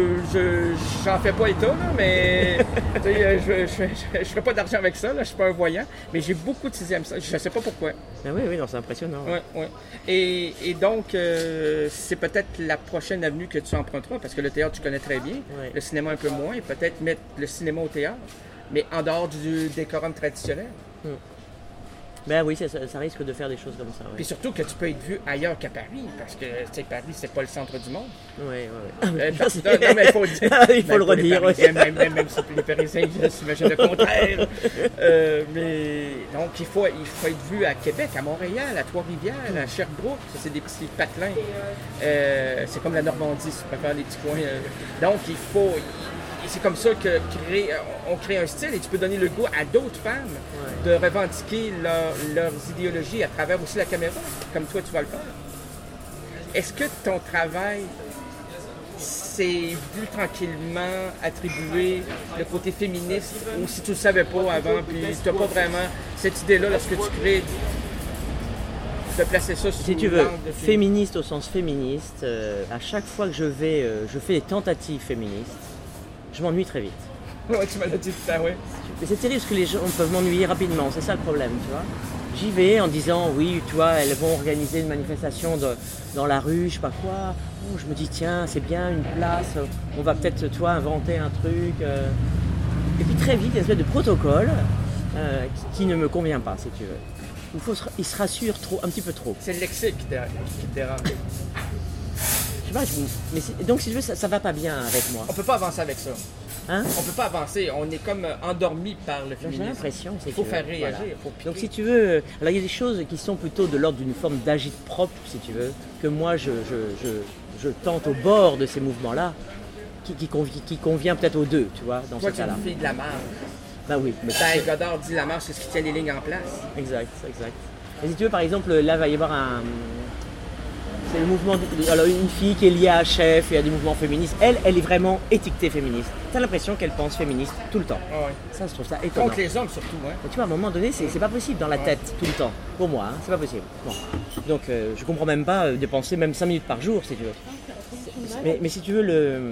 je, j'en fais pas état, là, mais je, je, je, je ferai pas d'argent avec ça, là, je suis pas un voyant, mais j'ai beaucoup de sixième sens, je sais pas pourquoi. Ben oui, oui, non, c'est impressionnant. Oui, oui. Et, et donc, euh, c'est peut-être la prochaine avenue que tu emprunteras, parce que le théâtre, tu connais très bien, oui. Le cinéma un peu moins, et peut-être mettre le cinéma au théâtre, mais en dehors du décorum traditionnel. Hmm. Ben oui, ça, ça risque de faire des choses comme ça. Ouais. Puis surtout que tu peux être vu ailleurs qu'à Paris, parce que tu sais, Paris, c'est pas le centre du monde. Oui, oui, oui. Euh, parce, non, non, mais il faut, dire, il faut le redire. Oui. Même, même, même si les Parisiens s'imaginent le contraire. Euh, mais donc, il faut, il faut être vu à Québec, à Montréal, à Trois-Rivières, à Sherbrooke. Ça, c'est des petits patelins. Euh, c'est comme la Normandie, si tu préfères les petits coins. Euh. Donc, il faut... C'est comme ça que crée, on crée un style et tu peux donner le goût à d'autres femmes ouais. de revendiquer leur, leurs idéologies à travers aussi la caméra, comme toi tu vas le faire. Est-ce que ton travail s'est vu tranquillement attribuer le côté féministe ou si tu ne le savais pas avant puis tu n'as pas vraiment cette idée-là lorsque tu crées de placer ça sous si tu veux, féministe au sens féministe, euh, à chaque fois que je vais, euh, je fais des tentatives féministes, je m'ennuie très vite. Ouais, tu m'as dit tout ça, oui. Mais c'est terrible parce que les gens peuvent m'ennuyer rapidement, c'est ça le problème, tu vois. J'y vais en disant, oui, tu vois, elles vont organiser une manifestation de, dans la rue, je sais pas quoi. Oh, je me dis, tiens, c'est bien, une place, on va peut-être, tu vois, inventer un truc. Euh... Et puis très vite, il y a une espèce de protocole euh, qui, qui ne me convient pas, si tu veux. Il, faut se, il se rassure trop, un petit peu trop. C'est le lexique qui te dérange. tu vois, je, mais c'est- donc si je veux, ça, ça va pas bien avec moi. On peut pas avancer avec ça. Hein? On peut pas avancer. On est comme euh, endormi par le J'ai féminisme. l'impression, c'est Il faut que, faire réagir. voilà. Faut Donc piquer. si tu veux, euh, alors il y a des choses qui sont plutôt de l'ordre d'une forme d'agite-propre, si tu veux, que moi je, je, je, je tente au bord de ces mouvements-là, qui, qui, convi- qui convient peut-être aux deux, tu vois, dans Toi, ce tu es cas-là. une fille de la marge. Bah oui, mais Ben, Godard dit la marge, c'est ce qui tient les lignes en place. exact, exact. Et si tu veux, par exemple, là, il va y avoir un... C'est le mouvement... de- Alors, une fille qui est liée à Chef et à des mouvements féministes, elle, elle est vraiment étiquetée féministe. T'as l'impression qu'elle pense féministe tout le temps. Ah ouais. Ça, je trouve ça étonnant. Contre les hommes, surtout. Hein. Mais tu vois, à un moment donné, c'est c'est pas possible dans la tête tout le temps. Pour moi, hein, c'est pas possible. Bon. Donc, euh, je comprends même pas euh, de penser même cinq minutes par jour, si tu veux. Mais, mais si tu veux, le...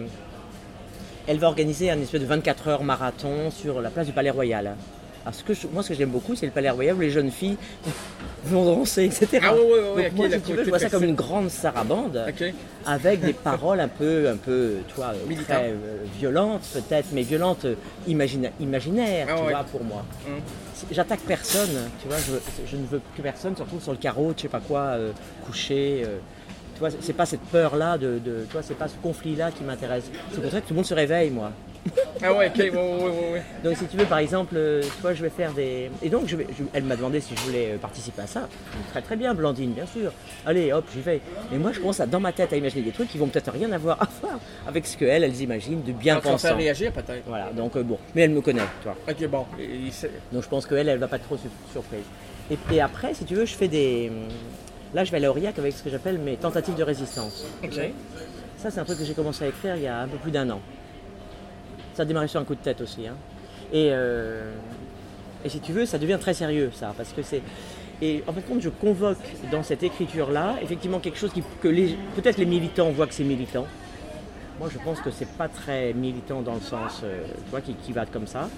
elle va organiser un espèce de vingt-quatre heures marathon sur la place du Palais Royal. Alors, ce que je- moi, ce que j'aime beaucoup, c'est le Palais Royal où les jeunes filles vont danser, et cetera. Ah ouais, ouais, ouais, Donc, ok, moi, le si tu veux, côté je vois ça comme festif. une grande sarabande OK. avec des paroles un peu, un peu, tu vois, euh, Militantes. très euh, violentes peut-être, mais violentes euh, imagina- imaginaires, Ah tu ouais. vois, pour moi. Hum. J'attaque personne, tu vois, je, veux- je ne veux que personne se retrouve sur le carreau, je sais pas quoi, euh, couché. euh, tu vois, c'est pas cette peur-là, de, de, tu vois, c'est pas ce conflit-là qui m'intéresse. C'est pour ça que tout le monde se réveille, moi. Ah ouais, OK. Ouais, ouais, ouais, ouais. Donc si tu veux, par exemple, euh, tu vois, je vais faire des... Et donc, je vais, je- elle m'a demandé si je voulais euh, participer à ça. Je dis, très très bien, Blandine, bien sûr. Allez, hop, j'y vais. Mais moi, je commence à, dans ma tête à imaginer des trucs qui vont peut-être rien avoir à voir avec ce qu'elles, elles imaginent de bien Alors, tu vas faire pensant. réagir, peut-être. Voilà, donc euh, bon. Mais elle me connaît, tu vois. OK, bon. Et- et c'est- Donc je pense qu'elle, elle va pas être trop sur- surprise. Et, et après, si tu veux, je fais des... Là, je vais aller à Aurillac avec ce que j'appelle mes tentatives de résistance. OK. Ça, c'est un truc que j'ai commencé à écrire il y a un peu plus d'un an. Ça a démarré sur un coup de tête aussi. Hein. Et, euh, et si tu veux, ça devient très sérieux, ça. Parce que c'est... Et en fin de compte, je convoque dans cette écriture-là, effectivement, quelque chose qui, que les, peut-être les militants voient que c'est militant. Moi, je pense que c'est pas très militant dans le sens, euh, tu vois, qui, qui va comme ça.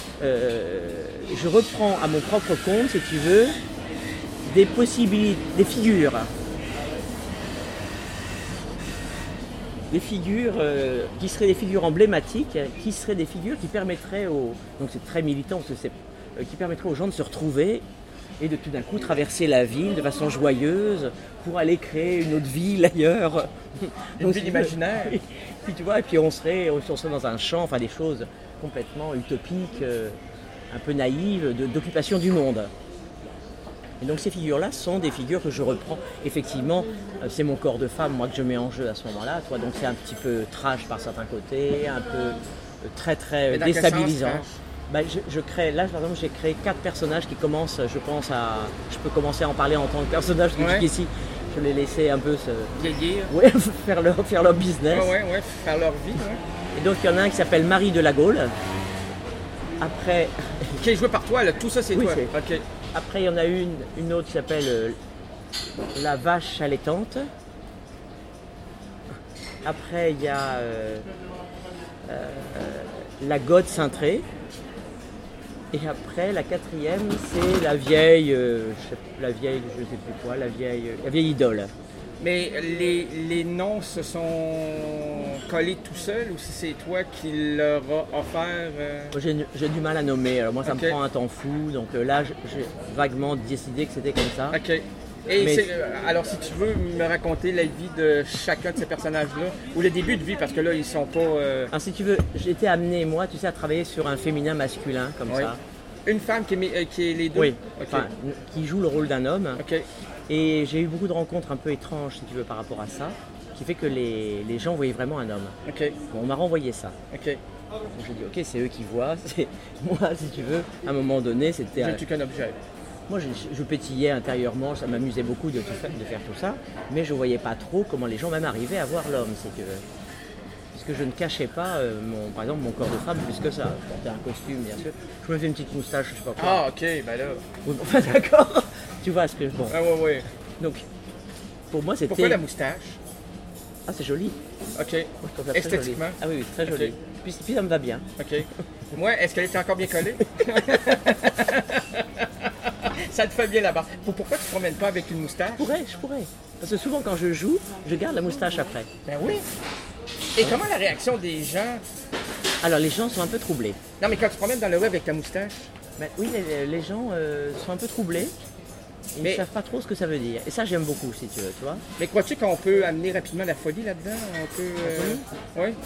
Euh, je reprends à mon propre compte, si tu veux, des possibilités, des figures. Des figures euh, qui seraient des figures emblématiques, qui seraient des figures qui permettraient aux... Donc c'est très militant, parce que c'est, euh, qui permettraient aux gens de se retrouver et de tout d'un coup traverser la ville de façon joyeuse pour aller créer une autre ville ailleurs. Une ville si tu veux- imaginaire. Puis tu vois, et puis on serait, on serait dans un champ, enfin des choses complètement utopiques, euh, un peu naïves, de- d'occupation du monde. Et donc ces figures-là sont des figures que je reprends. Effectivement, euh, c'est mon corps de femme, moi, que je mets en jeu à ce moment-là. Toi, donc c'est un petit peu trash par certains côtés, un peu euh, très très Mais euh, dans quel sens, déstabilisant. trash? Bah, je, je crée, là, par exemple, j'ai créé quatre personnages qui commencent, je pense, à... Je peux commencer à en parler en tant que personnage, parce que Ouais. jusqu'ici, je l'ai laissé un peu se... Vieillir. ouais, faire, leur, faire leur business. Ouais, ouais, ouais. Faire leur vie. Ouais. Et donc, il y en a un qui s'appelle Marie de la Gaule. Après, Qui est joué par toi, là. Tout ça, c'est Oui, toi. c'est- OK. après, il y en a une, une autre qui s'appelle euh, La vache allaitante. Après, il y a euh, euh, La Gode cintrée. Et après, la quatrième, c'est la vieille, euh, je sais, la vieille, je sais plus quoi, la vieille, la vieille idole. Mais les, les noms se sont collés tout seuls ou si c'est toi qui leur a offert... euh, Moi, J'ai j'ai du mal à nommer, alors moi ça Ok. me prend un temps fou, donc euh, là j'ai j'ai vaguement décidé que c'était comme ça. OK. Et Mais- c'est- euh, alors, si tu veux me raconter la vie de chacun de ces personnages-là, ou le début de vie, parce que là, ils sont pas... euh, Alors si tu veux, j'ai été amené, moi, tu sais, à travailler sur un féminin masculin, comme Oui. ça. Une femme qui est, mi- euh, qui est les deux? Oui, OK. enfin, qui joue le rôle d'un homme. OK. Et j'ai eu beaucoup de rencontres un peu étranges, si tu veux, par rapport à ça, qui fait que les, les gens voyaient vraiment un homme. OK. Bon, on m'a renvoyé ça. OK. Donc j'ai dit, ok, c'est eux qui voient. c'est- Moi, si tu veux, à un moment donné, c'était... Je ne suis qu'un objet. Moi, je, je pétillais intérieurement, ça m'amusait beaucoup de, tout faire, de faire tout ça, mais je ne voyais pas trop comment les gens même arrivaient à voir l'homme, si tu veux. Puisque je ne cachais pas, euh, mon, par exemple, mon corps de femme plus que ça. Je portais un costume, bien sûr. Je me faisais une petite moustache, je sais pas quoi. Ah, OK, ben là... Oui, enfin, d'accord. Tu vois ce que je... Bon, Ah, ouais, ouais. donc, pour moi, c'était... Pourquoi la moustache? Ah, c'est joli. OK. Moi, je trouve ça très Esthétiquement? joli. Ah oui, oui, très joli. Ok. Puis, puis ça me va bien. OK. Moi, est-ce qu'elle était encore bien collée? Ça te fait bien là-bas. Pour- Pourquoi tu ne te promènes pas avec une moustache? Je pourrais, je pourrais. Parce que souvent, quand je joue, je garde la moustache après. Ben oui. Et comment la réaction des gens? Alors, les gens sont un peu troublés. Non, mais quand tu te promènes dans le web avec ta moustache, Ben, oui, les, les gens euh, sont un peu troublés. Ils Mais- ne savent pas trop ce que ça veut dire. Et ça, j'aime beaucoup, si tu veux, tu vois. Mais crois-tu qu'on peut amener rapidement la folie là-dedans? On peut. euh, Oui.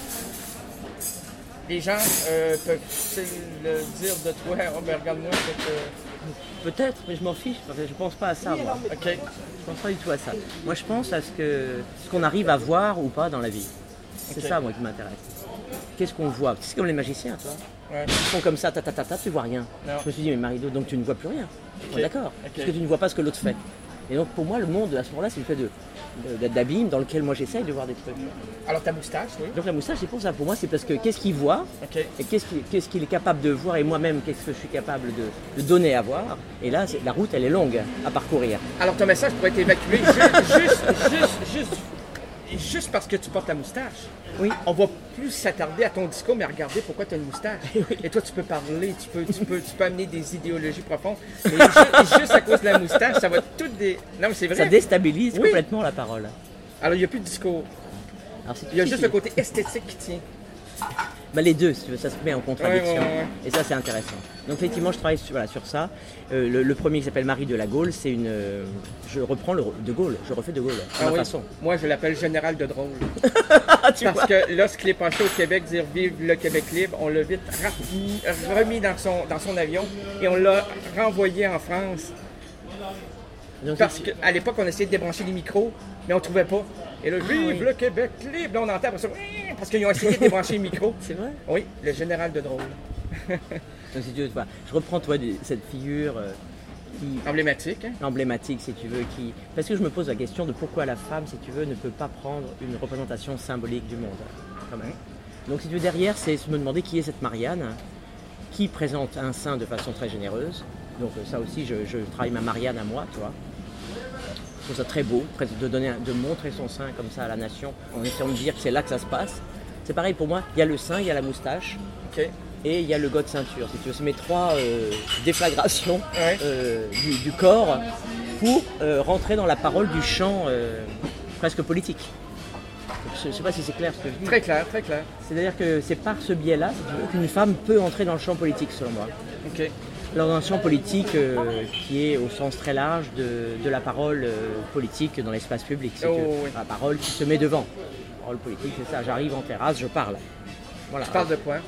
Les gens euh, peuvent-ils le dire de toi? Oh, ben regarde-moi, c'est que. Peut-être, mais je m'en fiche, parce que je pense pas à ça, moi. OK. Je pense pas du tout à ça. Moi, je pense à ce que ce qu'on arrive à voir ou pas dans la vie. C'est Ok. ça, moi, qui m'intéresse. Qu'est-ce qu'on voit? C'est comme les magiciens, tu vois. Ouais. Ils font comme ça, ta ta ta ta, tu vois rien. Non. Je me suis dit, mais Marido, donc tu ne vois plus rien. Ok. Bon, d'accord. Ok. Parce que tu ne vois pas ce que l'autre fait. Et donc, pour moi, le monde, à ce moment-là, c'est le fait de, de- d'abîme dans lequel moi j'essaye de voir des trucs. Alors ta moustache, oui. Donc la moustache, c'est pour ça. Pour moi, c'est parce que qu'est-ce qu'il voit OK. et qu'est-ce qu'il, qu'est-ce qu'il est capable de voir et moi-même, qu'est-ce que je suis capable de, de donner à voir. Et là, c'est- la route, elle est longue à parcourir. Alors ton message pourrait être évacué ju- juste, juste, juste, juste parce que tu portes la moustache. Oui. On va plus s'attarder à ton discours, mais à regarder pourquoi tu as une moustache. Et toi, tu peux parler, tu peux, tu peux, tu peux amener des idéologies profondes. Mais ju- juste à cause de la moustache, ça va toutes des. Non, mais c'est Ça vrai. déstabilise Oui. complètement la parole. Alors, il n'y a plus de discours. Alors, c'est Il y a si, juste si. le côté esthétique qui tient. Bah, les deux, si tu veux, ça se met en contradiction. Ouais, ouais, ouais. Et ça, c'est intéressant. Donc, effectivement, je travaille sur, voilà, sur ça. Euh, le, le premier qui s'appelle Marie de la Gaule, c'est une. euh, je reprends le, de Gaulle, je refais de Gaulle, à Ah ma oui. façon. Moi, je l'appelle général de drôle. Ah, tu Parce vois. que lorsqu'il est passé au Québec dire vive le Québec libre, on l'a vite ra- remis dans son, dans son avion et on l'a renvoyé en France. Donc, Parce qu'à l'époque, on essayait de débrancher les micros, mais on ne trouvait pas. Et là, vive oui. le Québec libre! Là, on entend après ça, parce qu'ils ont essayé de débrancher les micros. c'est vrai. Oui, le général de drôle. Donc, si tu veux, tu vois, je reprends, toi, des- cette figure euh, qui, Emblématique, hein? emblématique, si tu veux, qui. Parce que je me pose la question de pourquoi la femme, si tu veux, ne peut pas prendre une représentation symbolique du monde, quand même. Donc, si tu veux, derrière, c'est se me demander qui est cette Marianne, qui présente un sein de façon très généreuse. Donc, euh, ça aussi, je, je travaille ma Marianne à moi, tu vois. Je trouve ça très beau, presque de, donner, un- de montrer son sein comme ça à la nation, en essayant de dire que c'est là que ça se passe. C'est pareil pour moi, il y a le sein, il y a la moustache, OK. et il y a le god ceinture, si tu veux. C'est mes trois euh, déflagrations Ouais. euh, du, du corps pour euh, rentrer dans la parole du chant euh, presque politique. Je ne sais pas si c'est clair ce que je dis. Très clair, très clair. C'est-à-dire que c'est par ce biais-là, si tu veux, qu'une femme peut entrer dans le champ politique, selon moi. OK. Dans un champ politique euh, qui est au sens très large de, de la parole euh, politique dans l'espace public. Si Oh, tu veux. oui. La parole qui se met devant. La parole politique, c'est ça. J'arrive en terrasse, je parle. Voilà. Tu parles de quoi?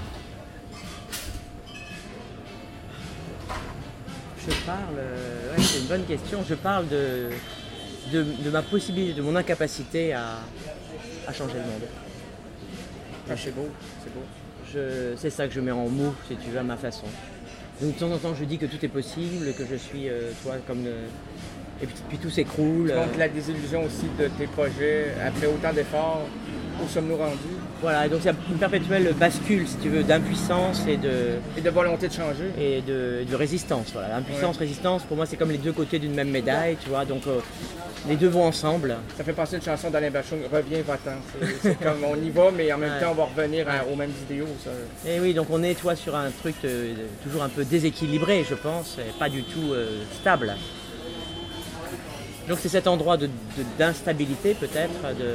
Je parle, euh, ouais, c'est une bonne question. Je parle de, de, de ma possibilité, de mon incapacité à, à changer le monde. Ah, c'est beau, c'est beau. Je- c'est ça que je mets en mots, si tu veux, à ma façon. Donc de temps en temps, je dis que tout est possible, que je suis, euh, toi, comme. euh, et puis, puis tout s'écroule. euh, Donc la désillusion aussi de tes projets, après autant d'efforts, où sommes-nous rendus? voilà, et donc c'est une perpétuelle bascule, si tu veux, d'impuissance et de, Et de volonté de changer. et de, de résistance. Voilà. Impuissance, résistance, pour moi, c'est comme les deux côtés d'une même médaille, tu vois. Donc euh, les deux vont ensemble. Ça fait penser à une chanson d'Alain Bachung, Reviens, va-t'en. C'est- C'est comme on y va, mais en même Ouais. temps, on va revenir à- aux mêmes idéaux. Ça. Et oui, donc on est, toi, sur un truc euh, toujours un peu déséquilibré, je pense, et pas du tout euh, stable. Donc c'est cet endroit de- de- d'instabilité, peut-être, de,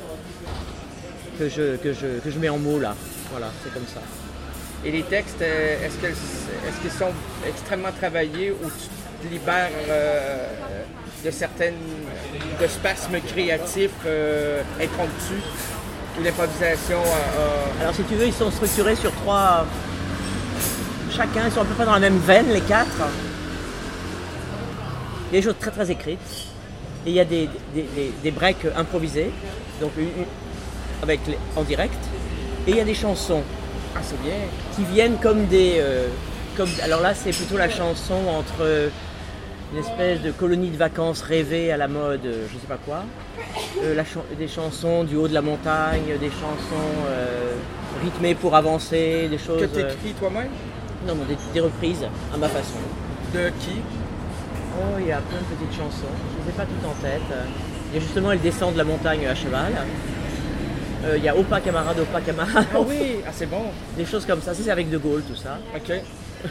que, je, que, je, que je mets en mots là. Voilà, c'est comme ça. Et les textes, euh, est-ce que- est-ce qu'ils sont extrêmement travaillés ou tu te libères euh, de certaines de spasmes créatifs euh, impromptus ou l'improvisation euh, Alors si tu veux, ils sont structurés sur trois... Chacun, ils sont à peu près dans la même veine, les quatre. Il y a des choses très très écrites. Et il y a des, des, des- des breaks improvisés, donc une- une- avec les- en direct. Et il y a des chansons Ah, c'est bien. qui viennent comme des... euh, comme, alors là, c'est plutôt la chanson entre euh, une espèce de colonie de vacances rêvée à la mode, euh, je sais pas quoi. Euh, la chan- des chansons du haut de la montagne, des chansons euh, rythmées pour avancer, des choses... Que tu euh, écris toi-même? non, non, des, des reprises à ma façon. De qui? Oh, il y a plein de petites chansons, je ne les ai pas toutes en tête. Il y a justement Elle descend de la montagne à cheval. Euh, il y a Opa camarade, Opa camarade. Ah oui, ah c'est bon. Des choses comme ça, ça c'est avec De Gaulle tout ça. OK.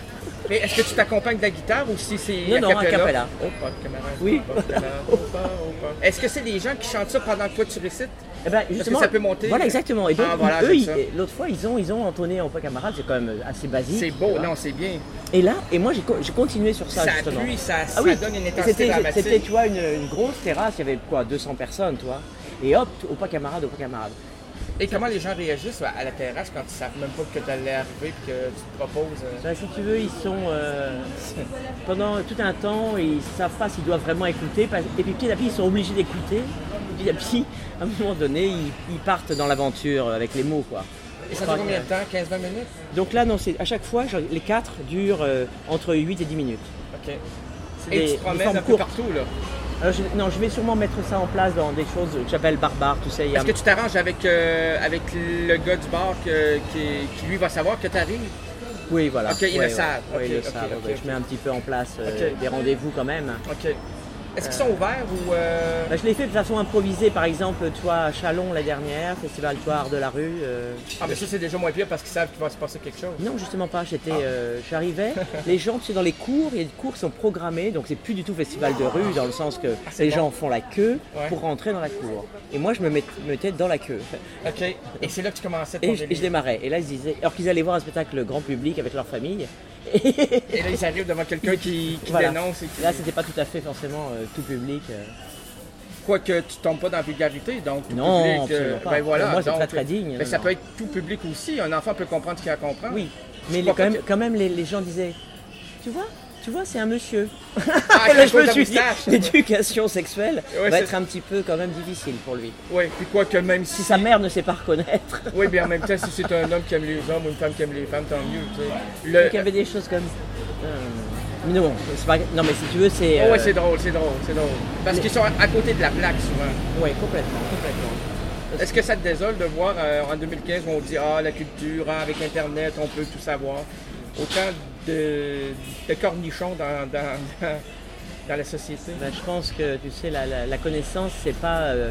Mais est-ce que tu t'accompagnes de la guitare ou si c'est Non, non, a cappella. Oh, pas de camarade. Oui. Oh, camarade. Oh, pas, oh, pas. Est-ce que c'est des gens qui chantent ça pendant que toi tu récites? Eh ben, justement, ça peut monter? Voilà, exactement. Et donc, ah, voilà, eux, ils, l'autre fois, ils ont, ils ont entonné en pas camarade, c'est quand même assez basique. C'est beau, non, c'est bien. Et là, et moi, j'ai, j'ai continué sur ça, ça justement. Appuie, ça, ah, ça oui. donne une intensité c'était, dramatique. C'était, tu vois, une, une grosse terrasse, il y avait quoi, deux cents personnes, tu vois. Et hop, au pas camarade, au pas camarade. Et comment les gens réagissent à la terrasse quand ils savent même pas que tu allais arriver et que tu te proposes? Euh... Ben, si tu veux, ils sont euh, pendant tout un temps, ils savent pas s'ils doivent vraiment écouter. Et puis petit à petit, ils sont obligés d'écouter. Et puis à petit, à un moment donné, ils, ils partent dans l'aventure avec les mots, quoi. Et ça dure combien de temps? quinze à vingt minutes? Donc là, non, c'est à chaque fois, les quatre durent euh, entre huit et dix minutes. Ok. C'est et des, tu te promènes un peu courtes. partout, là? Alors, je, non, je vais sûrement mettre ça en place dans des choses que j'appelle barbares, tout ça. Est-ce a... que tu t'arranges avec, euh, avec le gars du bar que, qui, qui lui va savoir que tu arrives? Oui, voilà. Ok, il ouais, le savent. Oui, okay, il le okay, savent. okay, okay. Je mets un petit peu en place euh, okay. des rendez-vous quand même. Ok. Est-ce qu'ils sont ouverts ou... Euh... Ben, je l'ai fait de façon improvisée, par exemple, tu vois, à Chalon la dernière, Festival Toire de la rue. Euh... Ah, mais ça, c'est déjà moins pire parce qu'ils savent qu'il va se passer quelque chose. Non, justement pas. J'étais, ah. euh, j'arrivais, les gens, tu sais, dans les cours, il y a des cours qui sont programmés, donc c'est plus du tout Festival de rue, dans le sens que ah, les bon. gens font la queue ouais. pour rentrer dans la cour. Et moi, je me mettais dans la queue. Ok. Et c'est là que tu commençais ton et je, et je démarrais. Et là, ils disaient, alors qu'ils allaient voir un spectacle grand public avec leur famille. Et là, ils arrivent devant quelqu'un qui, qui voilà. dénonce. Et qui... Là, c'était pas tout à fait forcément euh, tout public. Euh... Quoique tu tombes pas dans la vulgarité, donc tout non, public. absolument pas. Ben voilà, moi, c'est donc, très très digne. Mais non, ça non. peut être tout public aussi. Un enfant peut comprendre ce qu'il a à comprendre. Oui, mais les, quand, même, quand même, les, les gens disaient, tu vois, tu vois, c'est un monsieur. Ah, là, je me suis dit, l'éducation sexuelle ouais, va c'est... être un petit peu quand même difficile pour lui. Oui, puis quoi que même si... si sa mère ne sait pas reconnaître. Oui, mais en même temps, si c'est un homme qui aime les hommes ou une femme qui aime les femmes, tant mieux. Tu sais. Le... Donc, il y avait des choses comme... Euh... Non, c'est pas... non, mais si tu veux, c'est... Oh, euh... oui, c'est drôle, c'est drôle, c'est drôle. Parce les... qu'ils sont à côté de la plaque, souvent. Oui, complètement, complètement. Est-ce que ça te désole de voir euh, en deux mille quinze où on dit « Ah, la culture, ah, avec Internet, on peut tout savoir ». Autant de, de cornichons dans, dans, dans, dans la société. Ben, je pense que, tu sais, la, la, la connaissance, c'est pas... Euh,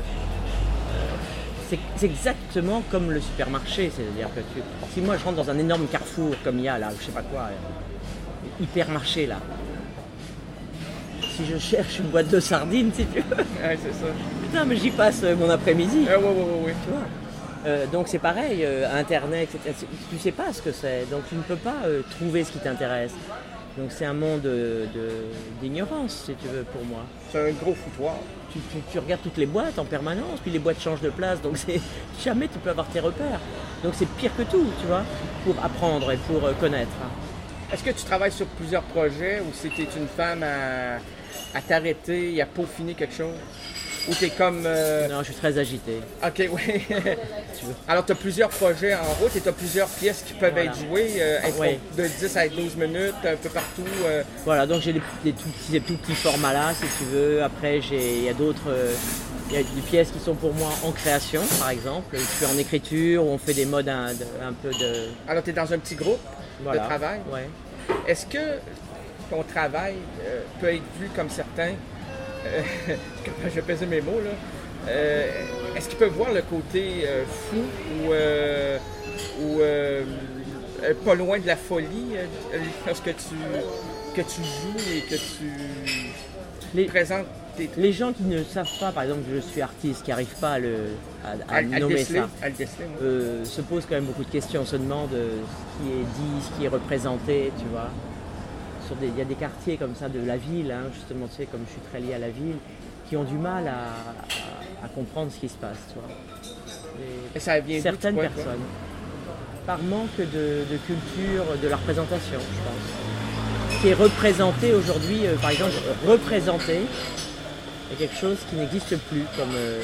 c'est, c'est exactement comme le supermarché. C'est-à-dire que tu, si moi, je rentre dans un énorme carrefour, comme il y a là, je sais pas quoi, euh, hypermarché, là. Si je cherche une boîte de sardines, si tu veux. Ouais, c'est ça. Putain, mais j'y passe mon après-midi. Ah, ouais, ouais, ouais, ouais. Tu vois. Euh, donc c'est pareil, euh, Internet, et cetera. Tu ne sais pas ce que c'est, donc tu ne peux pas euh, trouver ce qui t'intéresse. Donc c'est un monde de, de, d'ignorance, si tu veux, pour moi. C'est un gros foutoir. Tu, tu, tu regardes toutes les boîtes en permanence, puis les boîtes changent de place, donc c'est, jamais tu peux avoir tes repères. Donc c'est pire que tout, tu vois, pour apprendre et pour euh, connaître. Est-ce que tu travailles sur plusieurs projets ou c'était une femme à, à t'arrêter et à peaufiner quelque chose? Ou t'es comme... Euh... Non, je suis très agité. Ok, oui. Alors, tu as plusieurs projets en route et tu as plusieurs pièces qui peuvent voilà. être jouées euh, ouais. de dix à douze minutes, un peu partout. Euh... Voilà, donc j'ai des, des, tout petits, des tout petits formats là, si tu veux. Après, il y a d'autres... Il euh, y a des pièces qui sont pour moi en création, par exemple. Je suis en écriture, où on fait des modes un, un peu de... Alors, tu es dans un petit groupe voilà. de travail. Ouais. Est-ce que ton travail euh, peut être vu comme certains... Euh, je vais peser mes mots là. Euh, est-ce qu'ils peuvent voir le côté euh, fou ou, euh, ou euh, pas loin de la folie euh, lorsque tu, que tu joues et que tu les, présentes tes trucs? Les gens qui ne savent pas, par exemple, que je suis artiste, qui n'arrivent pas à, le, à, à, à nommer déceler, ça, à le déceler, euh, se posent quand même beaucoup de questions. On se demande ce qui est dit, ce qui est représenté, tu vois. Sur des, il y a des quartiers comme ça de la ville, hein, justement, tu sais, comme je suis très lié à la ville, qui ont du mal à, à, à comprendre ce qui se passe, tu vois. Et, Et ça vient certaines point, personnes, quoi. Par manque de, de culture, de la représentation, je pense. Qui est représenté aujourd'hui, euh, par exemple, représenté, est quelque chose qui n'existe plus comme, euh,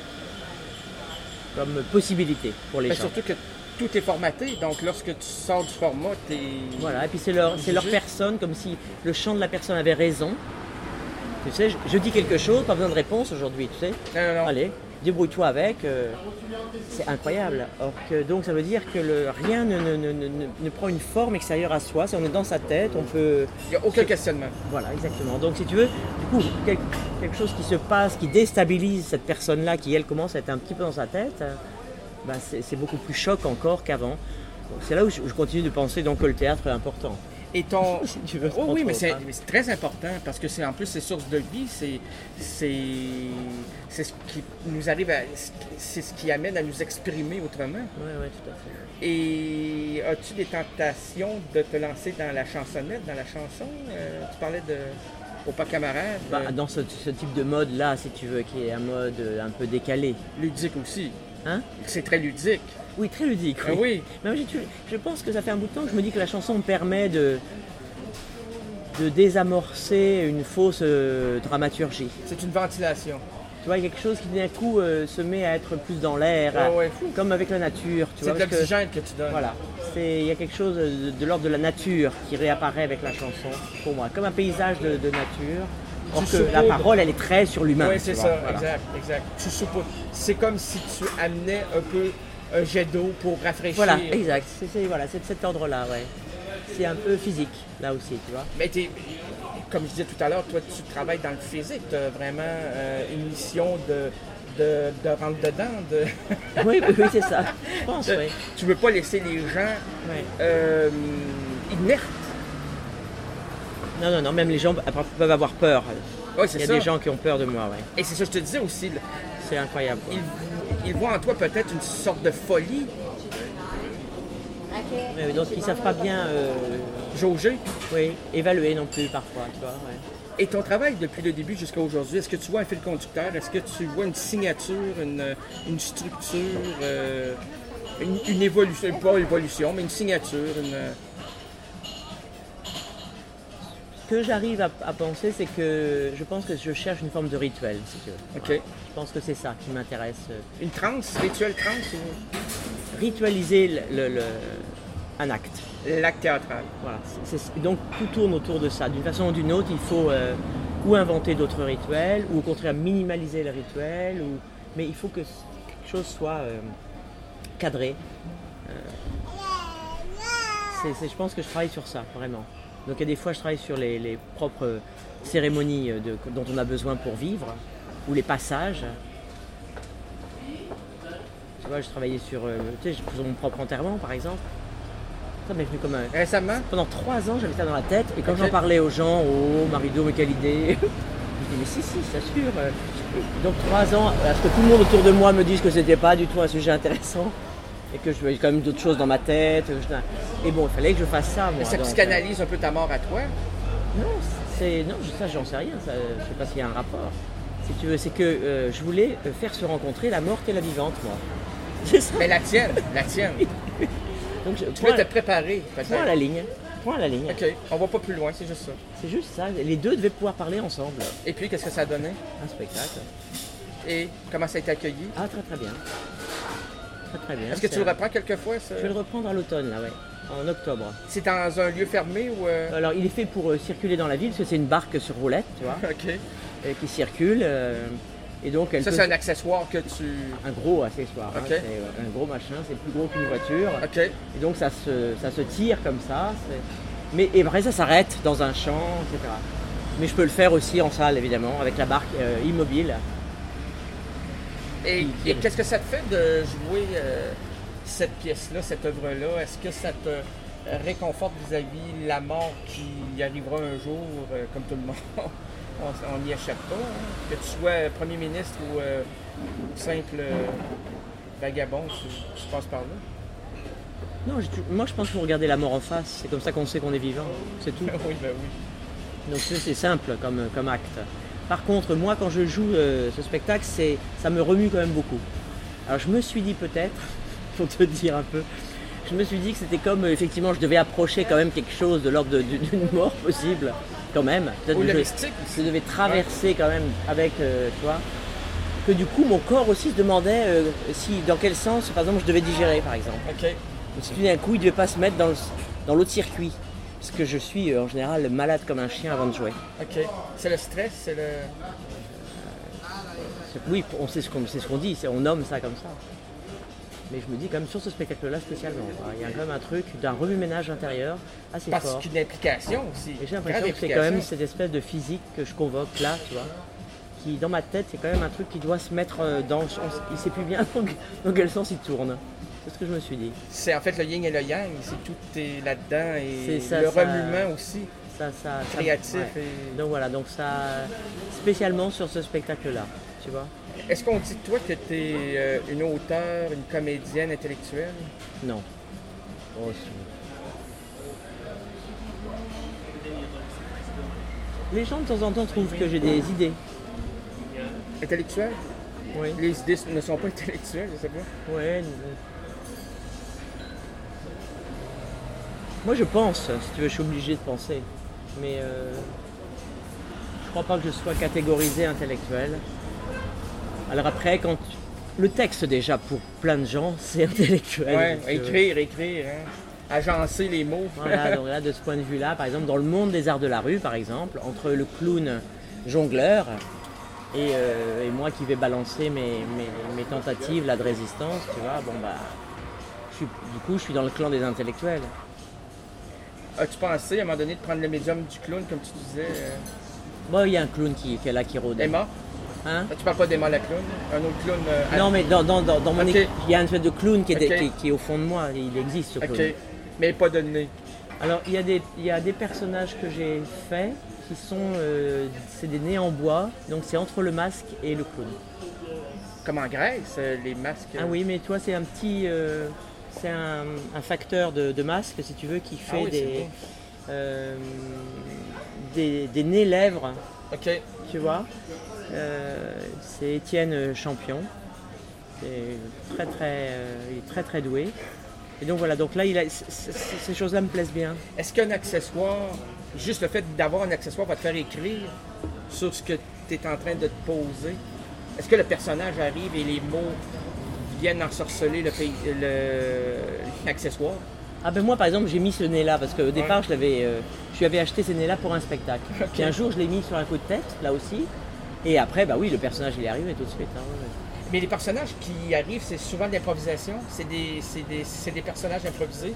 comme possibilité pour les Mais gens. Surtout que tout est formaté, donc lorsque tu sors du format, t'es... Voilà, et puis c'est leur, c'est leur personne, comme si le champ de la personne avait raison. Tu sais, je, je dis quelque chose, pas besoin de réponse aujourd'hui, tu sais. Non, non, non. Allez, débrouille-toi avec. Euh, c'est incroyable. Or que, donc ça veut dire que le, rien ne, ne, ne, ne, ne prend une forme extérieure à soi. Si on est dans sa tête, on peut... Il n'y a aucun questionnement. Voilà, exactement. Donc si tu veux, du coup, quelque, quelque chose qui se passe, qui déstabilise cette personne-là, qui elle commence à être un petit peu dans sa tête... Ben c'est, c'est beaucoup plus choc encore qu'avant. Donc, c'est là où je, je continue de penser donc, que le théâtre est important. Et ton... si tu veux. Oh, oui, mais autres, c'est, hein. mais c'est très important parce que c'est en plus c'est source de vie, c'est, c'est, c'est ce qui nous arrive à, c'est ce qui amène à nous exprimer autrement. Oui, oui, tout à fait. Et as-tu des tentations de te lancer dans la chansonnette, dans la chanson? Euh, tu parlais de Au pas camarade. Bah, euh, dans ce, ce type de mode là, si tu veux, qui est un mode euh, un peu décalé. ludique aussi. Hein? C'est très ludique. Oui, très ludique. Ah oui. Mais moi, je, je pense que ça fait un bout de temps que je me dis que la chanson me permet de, de désamorcer une fausse euh, dramaturgie. C'est une ventilation. Tu vois, il y a quelque chose qui d'un coup euh, se met à être plus dans l'air, Ah à- ouais, fou. comme avec la nature. Tu C'est vois, de parce que- l'oxygène que tu donnes. Voilà, c'est, il y a quelque chose de, de l'ordre de la nature qui réapparaît avec la chanson, pour moi, comme un paysage de, de nature. Or Tu que la saupoudres. parole, elle est très sur l'humain. Oui, tu c'est vois, ça, voilà. exact, exact. Tu saupoudres. C'est comme si tu amenais un peu un jet d'eau pour rafraîchir. Voilà, exact. C'est, c'est- voilà, c'est de cet ordre-là, ouais. C'est un peu physique, là aussi, tu vois. Mais t'es- comme je disais tout à l'heure, toi, tu travailles dans le physique. Tu as vraiment euh, une mission de, de, de rentrer dedans. De... Oui, oui, oui, c'est ça. Je pense, oui. Tu veux pas laisser les gens Ouais. euh, inertes. Non, non, non, même les gens après, peuvent avoir peur. Oui, Il c'est y a ça. des gens qui ont peur de moi, ouais. Et c'est ça que je te disais aussi. là. C'est incroyable. quoi. Ils, ils voient en toi peut-être une sorte de folie Ouais, donc ils ne savent pas bien euh, jaugée. oui, évaluer non plus parfois, tu vois. Ouais. Et ton travail depuis le début jusqu'à aujourd'hui, est-ce que tu vois un fil conducteur? Est-ce que tu vois une signature, une, une structure, euh, une, une évolution, pas évolution, mais une signature, une... Ce que j'arrive à, à penser, c'est que je pense que je cherche une forme de rituel, si tu veux. OK. Je pense que c'est ça qui m'intéresse. euh, Une transe, rituel transe ou Ritualiser le, le- le- un acte. l'acte théâtral? Voilà. C'est- c'est- donc tout tourne autour de ça. D'une façon ou d'une autre, il faut euh, ou inventer d'autres rituels, ou au contraire minimaliser les rituels, ou... mais il faut que quelque chose soit euh, cadré. Euh, c'est- c'est- je pense que je travaille sur ça, vraiment. Donc il y a des fois, je travaille sur les, les propres cérémonies euh, de- dont on a besoin pour vivre, ou les passages. Tu vois, je travaillais sur, euh, tu sais, sur mon propre enterrement, par exemple. Ça m'est venu comme un... Récemment? Pendant trois ans, j'avais ça dans la tête, et quand Ok. j'en parlais aux gens, oh, Marido, mais quelle idée! Je dis, mais si, si, c'est sûr. euh. Donc trois ans, à ce que tout le monde autour de moi me dise que c'était pas du tout un sujet intéressant, et que je voyais quand même d'autres choses dans ma tête. que je- Et bon, il fallait que je fasse ça, moi. Ça donc, psychanalyse un peu ta mort à toi? euh, Non, c'est, non, ça, j'en sais rien, ça, je sais pas s'il y a un rapport. Si tu veux, c'est que euh, je voulais euh, faire se rencontrer la morte et la vivante, moi. C'est ça. Mais la tienne, la tienne. Donc, je, Tu point, voulais te préparer, point à peut-être. la ligne. Point à la ligne. OK, on va pas plus loin, c'est juste ça. C'est juste ça. Les deux devaient pouvoir parler ensemble. Et puis, qu'est-ce que ça a donné? Un spectacle. Et comment ça a été accueilli? Ah, très très bien. Très très bien. Est-ce que tu C'est le un- reprends quelquefois? Ça? Je vais le reprendre à l'automne, là, ouais. En octobre. C'est dans un lieu fermé ou... euh, Alors, il est fait pour euh, circuler dans la ville, parce que c'est une barque sur roulette, tu vois, OK. euh, qui circule. euh, et donc, elle Ça, peut- c'est un accessoire que tu... un gros accessoire. hein, Ok. c'est, euh, un gros machin, c'est plus gros qu'une voiture. OK. Et donc, ça se, ça se tire comme ça. c'est- Mais et après, ça s'arrête dans un champ, et cetera. Mais je peux le faire aussi en salle, évidemment, avec la barque euh, immobile. Et, et qu'est-ce que ça te fait de jouer euh, cette pièce-là, cette œuvre-là? Est-ce que ça te réconforte vis-à-vis la mort qui arrivera un jour, euh, comme tout le monde? On n'y échappe pas. hein. Que tu sois premier ministre ou euh, simple euh, vagabond, tu, tu passes par là. Non, j'ai tou- moi, je pense qu'il faut regarder la mort en face. C'est comme ça qu'on sait qu'on est vivant. C'est tout. oui, ben oui. Donc c'est c'est simple comme, comme acte. Par contre, moi, quand je joue euh, ce spectacle, c'est, ça me remue quand même beaucoup. Alors je me suis dit peut-être, pour te dire un peu, je me suis dit que c'était comme, euh, effectivement, je devais approcher quand même quelque chose de l'ordre de- d'une mort possible, quand même. Peut-être Ou que le je, mystique aussi. je devais traverser quand même avec, euh, tu vois, que du coup, mon corps aussi se demandait euh, si, dans quel sens, par exemple, je devais digérer, par exemple. OK. Et si tout d'un coup, il ne devait pas se mettre dans, le- dans l'autre circuit. Parce que je suis euh, en général malade comme un chien avant de jouer. OK. C'est le stress, c'est le... C'est- Oui, on sait ce qu'on, c'est ce qu'on dit, c'est- on nomme ça comme ça. Mais je me dis quand même sur ce spectacle-là spécialement, quoi, il y a quand même un truc d'un remue-ménage intérieur assez Parce fort. qu'une implication aussi. Et j'ai l'impression que c'est quand même cette espèce de physique que je convoque là, tu vois, qui dans ma tête c'est quand même un truc qui doit se mettre euh, dans, on- il sait plus bien dans, dans quel sens il tourne. C'est ce que je me suis dit. C'est en fait le yin et le yang, c'est tout est là-dedans et ça, le ça, remuement aussi. Ça, ça, créatif. Ça, ouais. et... Donc voilà, donc ça, spécialement sur ce spectacle-là, tu vois. Est-ce qu'on dit, toi, que tu es euh, une auteure, une comédienne intellectuelle? Non. Oh, les gens, de temps en temps, trouvent que j'ai des idées. Intellectuelles? Oui. Les idées ne sont pas intellectuelles, je sais pas. Oui. Moi, je pense, si tu veux, je suis obligé de penser. Mais euh, je crois pas que je sois catégorisé intellectuel. Alors après, quand tu... le texte déjà pour plein de gens, c'est intellectuel. Oui, écrire, écrire, hein. Agencer les mots. Voilà, donc là, de ce point de vue-là, par exemple, dans le monde des arts de la rue, par exemple, entre le clown jongleur et, euh, et moi qui vais balancer mes, mes, mes tentatives là, de résistance, tu vois, bon bah, je suis, du coup, je suis dans le clan des intellectuels. As-tu pensé à un moment donné de prendre le médium du clown, comme tu disais? Euh... Bon, il y a un clown qui, qui est là, qui rôde. Emma? Hein? Tu parles pas d'Emma la clown? Un autre clown? Euh, non, mais dans, dans, dans, dans mon okay. équipe, il y a un espèce de clown qui est, okay. qui, qui est au fond de moi. Il existe, ce clown. Ok, mais pas de nez. Alors, il y a des, il y a des personnages que j'ai faits qui sont... Euh, c'est des nez en bois, donc c'est entre le masque et le clown. Comme en Grèce, les masques... Ah oui, mais toi, c'est un petit... Euh, c'est un, un facteur de, de masque, si tu veux, qui fait ah oui, des... Euh, des, des nez-lèvres, okay. tu vois. Euh, c'est Étienne Champion, c'est très très, euh, il est très très doué. Et donc voilà, donc là, il a, c- c- ces choses-là me plaisent bien. Est-ce qu'un accessoire, juste le fait d'avoir un accessoire va te faire écrire sur ce que tu es en train de te poser? Est-ce que le personnage arrive et les mots viennent ensorceler le pays, le, l'accessoire? Ah ben moi par exemple j'ai mis ce nez là parce qu'au départ ouais. je l'avais, euh, je lui avais acheté ces nez là pour un spectacle. Okay. Puis un jour je l'ai mis sur un coup de tête là aussi. Et après bah oui le personnage il est arrivé tout de suite. Hein, ouais. Mais les personnages qui arrivent c'est souvent de l'improvisation, c'est des, c'est des, c'est des personnages improvisés.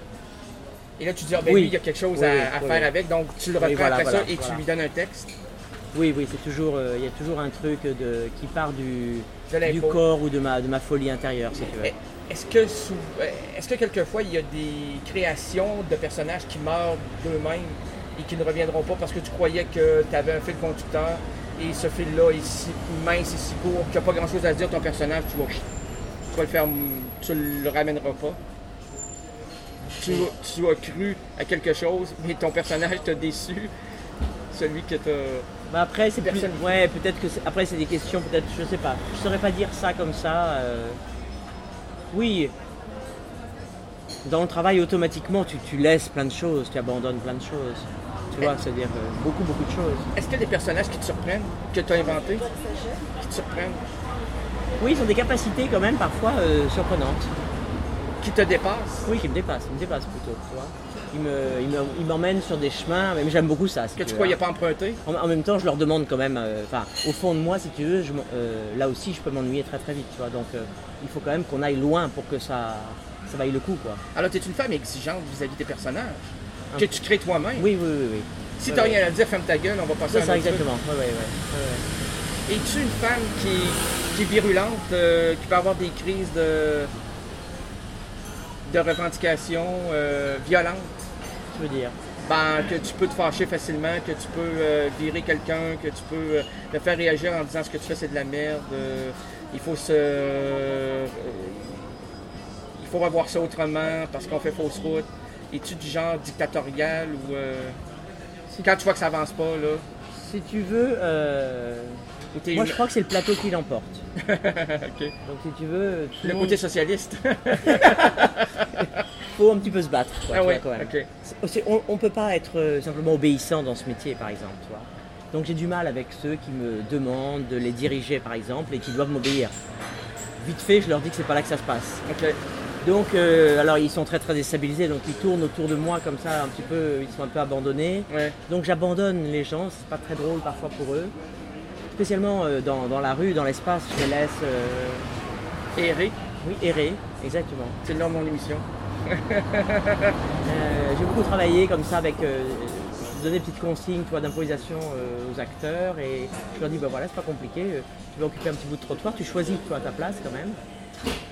Et là tu dis ah ben oui. lui il y a quelque chose oui, à, oui, à oui, faire oui. avec donc tu le reprends oui, voilà, après voilà, ça et voilà. tu lui donnes un texte. Oui oui c'est toujours, il euh, y a toujours un truc de, qui part du, du corps ou de ma, de ma folie intérieure si tu veux. Et, Est-ce que, sous, est-ce que quelquefois il y a des créations de personnages qui meurent d'eux-mêmes et qui ne reviendront pas parce que tu croyais que tu avais un fil conducteur et ce fil-là est si mince et si court qu'il n'y a pas grand-chose à dire ton personnage, tu vas, tu vas le faire, tu le ramèneras pas. Tu, tu as cru à quelque chose, mais ton personnage t'a déçu, celui que tu as... Bah après c'est plus, ouais peut-être que c'est, après c'est des questions, peut-être je sais pas, je saurais pas dire ça comme ça. Euh... Oui, dans le travail, automatiquement, tu, tu laisses plein de choses, tu abandonnes plein de choses. Tu vois, c'est-à-dire euh, beaucoup, beaucoup de choses. Est-ce qu'il y a des personnages qui te surprennent, que tu as inventés, qui te surprennent? Oui, ils ont des capacités quand même parfois euh, surprenantes. Qui te dépassent? Oui, qui me dépassent, ils me dépassent plutôt, tu vois. Ils, me, ils, me, ils m'emmènent sur des chemins, mais j'aime beaucoup ça. Si que tu tu croyais pas emprunter? En, en même temps, je leur demande quand même, enfin, euh, au fond de moi, si tu veux, je, euh, là aussi, je peux m'ennuyer très très vite, tu vois. Donc, euh, il faut quand même qu'on aille loin pour que ça, ça vaille le coup, quoi. Alors, tu es une femme exigeante vis-à-vis des personnages, un que peu. Tu crées toi-même. Oui, oui, oui. oui. Si ouais, tu n'as ouais. rien à dire, ferme ta gueule, on va passer c'est à un ça, autre exactement. Ouais, ouais, ouais. Ouais, ouais. Es-tu une femme qui, qui est virulente, euh, qui peut avoir des crises de, de revendication euh, violentes? Tu veux dire? Ben, que tu peux te fâcher facilement, que tu peux euh, virer quelqu'un, que tu peux euh, le faire réagir en disant ce que tu fais c'est de la merde, euh, il faut se... Euh, il faut revoir ça autrement parce qu'on fait fausse route. Es-tu du genre dictatorial ou... Euh, si quand tu vois que ça avance pas, là... Si tu veux... Euh... Moi, une... je crois que c'est le plateau qui l'emporte. Okay. Donc, si tu veux... Le côté socialiste. Faut un petit peu se battre, quoi, ah ouais, vois, quand même. Okay. C'est, on ne peut pas être euh, simplement obéissant dans ce métier, par exemple. Tu vois. Donc, j'ai du mal avec ceux qui me demandent de les diriger, par exemple, et qui doivent m'obéir. Vite fait, je leur dis que c'est pas là que ça se passe. Okay. Donc, euh, alors, ils sont très, très déstabilisés, donc ils tournent autour de moi comme ça, un petit peu, ils sont un peu abandonnés. Ouais. Donc, j'abandonne les gens, c'est pas très drôle parfois pour eux. Spécialement euh, dans, dans la rue, dans l'espace, je les laisse... Euh... Errer. Oui, errer, exactement. C'est le nom de mon émission. euh, j'ai beaucoup travaillé comme ça avec... Euh, je donnais des petites consignes, tu vois, d'improvisation euh, aux acteurs et je leur dis, bah voilà, c'est pas compliqué, tu vas occuper un petit bout de trottoir, tu choisis, toi, ta place quand même.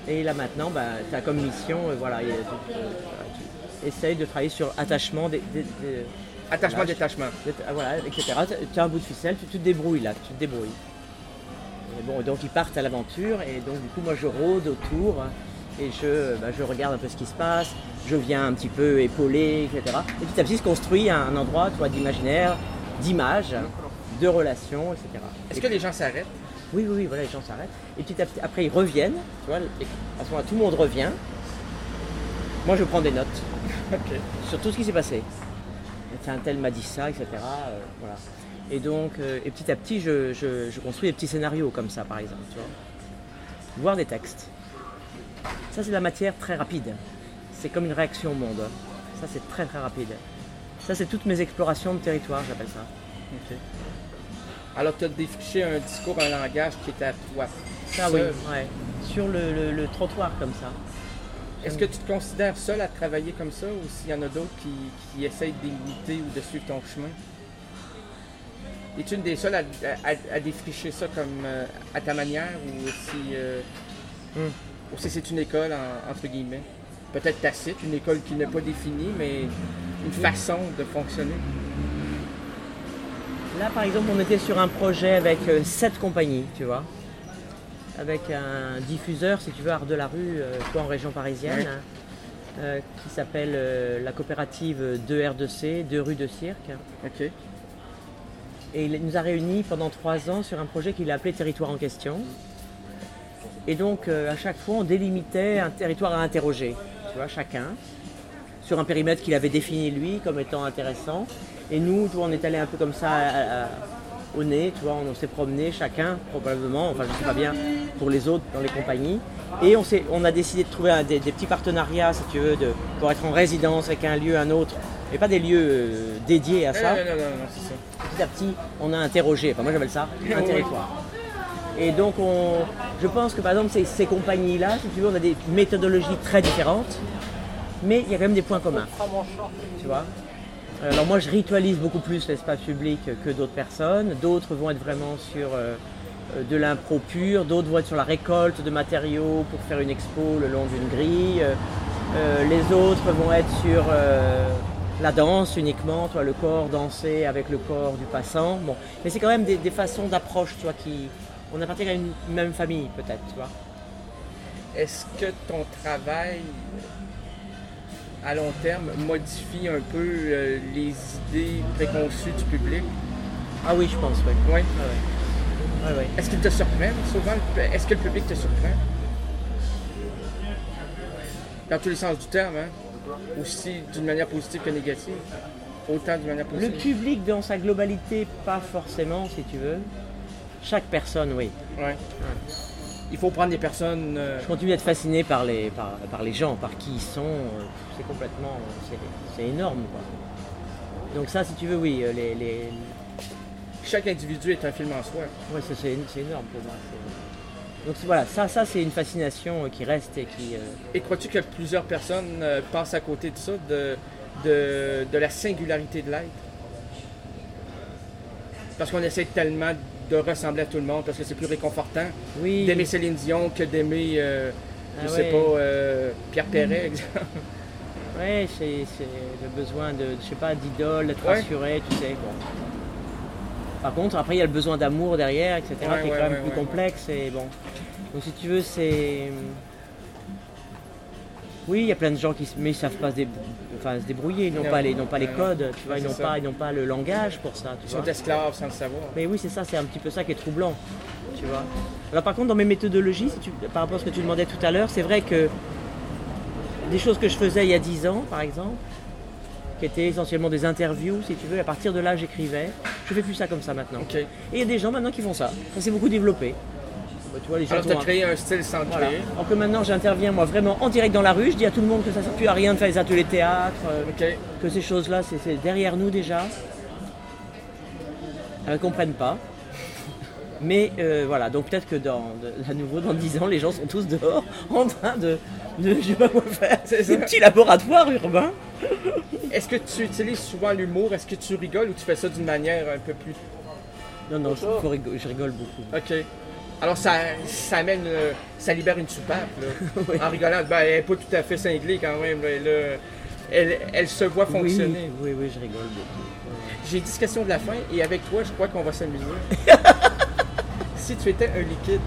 Et là maintenant, ben, tu as comme mission, euh, voilà, et, euh, tu, euh, tu essayes de travailler sur attachement, des, des, des, Attachement, voilà, détachement. voilà, et cetera. Tu as un bout de ficelle, tu, tu te débrouilles là, tu te débrouilles. Et bon, donc ils partent à l'aventure et donc du coup moi je rôde autour et je, ben, je regarde un peu ce qui se passe, je viens un petit peu épauler, et cetera. Et petit à petit se construit un, un endroit, tu vois, d'imaginaire, d'images, de relations, et cetera. Est-ce et que les gens s'arrêtent? Oui, oui, oui, voilà, les gens s'arrêtent. Et petit à petit, après ils reviennent, tu vois, et à ce moment-là tout le monde revient. Moi je prends des notes Ok. sur tout ce qui s'est passé. Un tel m'a dit ça, et cetera. Euh, voilà. Et donc, euh, et petit à petit, je, je, je construis des petits scénarios comme ça, par exemple, tu vois. Voire des textes. Ça, c'est de la matière très rapide. C'est comme une réaction au monde. Ça, c'est très très rapide. Ça, c'est toutes mes explorations de territoire, j'appelle ça. Ok. Alors, tu as défriché un discours, un langage qui est à toi. Ça, Seul. oui, ouais. Sur le, le, le trottoir comme ça. Est-ce que tu te considères seul à travailler comme ça ou s'il y en a d'autres qui, qui essayent d'imiter ou de suivre ton chemin? Es-tu une des seules à, à, à défricher ça comme euh, à ta manière ou si, euh, Mm. ou si c'est une école en- entre guillemets? Peut-être tacite, une école qui n'est pas définie, mais une façon de fonctionner. Là, par exemple, on était sur un projet avec euh, sept compagnies, tu vois. Avec un diffuseur, si tu veux, Art de la rue, euh, toi en région parisienne, Ouais. hein, euh, qui s'appelle euh, la coopérative deux R deux C, deux rues de Cirque. OK. Et il nous a réunis pendant trois ans sur un projet qu'il a appelé Territoire en question. Et donc, euh, à chaque fois, on délimitait un territoire à interroger, tu vois, chacun, sur un périmètre qu'il avait défini lui comme étant intéressant. Et nous, tu vois, on est allé un peu comme ça à- à- au nez, tu vois, on, on s'est promené chacun, probablement, enfin je ne sais pas bien, pour les autres dans les compagnies. Et on, s'est, on a décidé de trouver un- des, des petits partenariats, si tu veux, de, pour être en résidence avec un lieu, un autre, et pas des lieux euh, dédiés à Non, ça. non, non, non, non, c'est ça. Petit à petit, on a interrogé, enfin moi j'appelle ça un Oui. territoire. Et donc, on, je pense que par exemple, ces, ces compagnies-là, si tu veux, on a des méthodologies très différentes, mais il y a quand même des points communs. Tu vois ? Alors moi, je ritualise beaucoup plus l'espace public que d'autres personnes. D'autres vont être vraiment sur euh, euh, de l'impro pur, d'autres vont être sur la récolte de matériaux pour faire une expo le long d'une grille. Euh, les autres vont être sur euh, la danse uniquement, tu vois, le corps danser avec le corps du passant. Bon, mais c'est quand même des, des façons d'approche, tu vois, qui on appartient à une même famille peut-être, tu vois. Est-ce que ton travail à long terme modifie un peu euh, les idées préconçues du public? Ah oui, je pense, oui. Oui. Ouais, ouais. Ouais, ouais. Est-ce qu'il te surprend souvent? le- Est-ce que le public te surprend? Dans tous les sens du terme, hein? Aussi d'une manière positive que négative. Autant d'une manière Le positive. public dans sa globalité, pas forcément, si tu veux. Chaque personne, oui. Ouais. Il faut prendre des personnes. euh, Je continue d'être fasciné par les, par, par les gens, par qui ils sont. euh, C'est complètement... C'est, c'est énorme, quoi. Donc ça, si tu veux, oui, euh, les... les... Chaque individu est un film en soi. Ouais, ça, c'est, c'est énorme pour moi. c'est- Donc c'est- voilà, ça, ça c'est une fascination euh, qui reste et qui... euh, Et crois-tu que plusieurs personnes euh, passent à côté de ça, de, de, de la singularité de l'être? Parce qu'on essaie tellement de ressembler à tout le monde, parce que c'est plus réconfortant Oui, d'aimer Céline Dion que d'aimer, euh, je Ah sais ouais. pas, euh, Pierre Perret, exemple. ouais, c'est, c'est le besoin de, je sais pas, d'idole, d'être Ouais. rassuré, tu sais. Bon. Par contre, après, il y a le besoin d'amour derrière, et cetera, Ouais, qui est ouais, quand même ouais, plus ouais. complexe. Et bon. Donc, si tu veux, c'est. Oui, il y a plein de gens qui se... mais ils savent pas se, dé- enfin, se débrouiller, ils n'ont Non. pas les, ils n'ont pas les Non, codes, non. tu vois, Ouais, ils n'ont c'est pas, ça. ils n'ont pas le langage pour ça, tu Ils vois. sont esclaves sans le savoir. Mais oui, c'est ça, c'est un petit peu ça qui est troublant, tu vois. Alors par contre, dans mes méthodologies, si tu- par rapport à ce que tu demandais tout à l'heure, c'est vrai que des choses que je faisais il y a dix ans, par exemple, qui étaient essentiellement des interviews, si tu veux, à partir de là, j'écrivais. Je fais plus ça comme ça maintenant. OK. Et il y a des gens maintenant qui font ça. Ça s'est beaucoup développé. Bah, tu vois, les gens Alors, tu as ont un- créé un style sans Voilà. créer. Alors que maintenant, j'interviens moi vraiment en direct dans la rue. Je dis à tout le monde que ça ne sert plus à rien de faire les ateliers théâtre, euh, OK. que ces choses-là, c'est, c'est derrière nous déjà. Elles ne comprennent pas. Mais euh, voilà, donc peut-être que dans, de- à nouveau, dans dix ans, les gens sont tous dehors en train de, de je sais pas quoi faire. C'est Ces ça. petits laboratoires urbains. Est-ce que tu utilises souvent l'humour? Est-ce que tu rigoles ou tu fais ça d'une manière un peu plus Non, non, je, faut rigo- je rigole beaucoup. OK. Alors, ça, ça amène, euh, ça libère une soupape, là. Oui. En rigolant. Ben, elle n'est pas tout à fait cinglée quand même. Là. Elle, euh, elle, elle se voit fonctionner. Oui, oui, oui, je rigole beaucoup. Ouais. J'ai dix questions de la fin et avec toi, je crois qu'on va s'amuser. Si tu étais un liquide.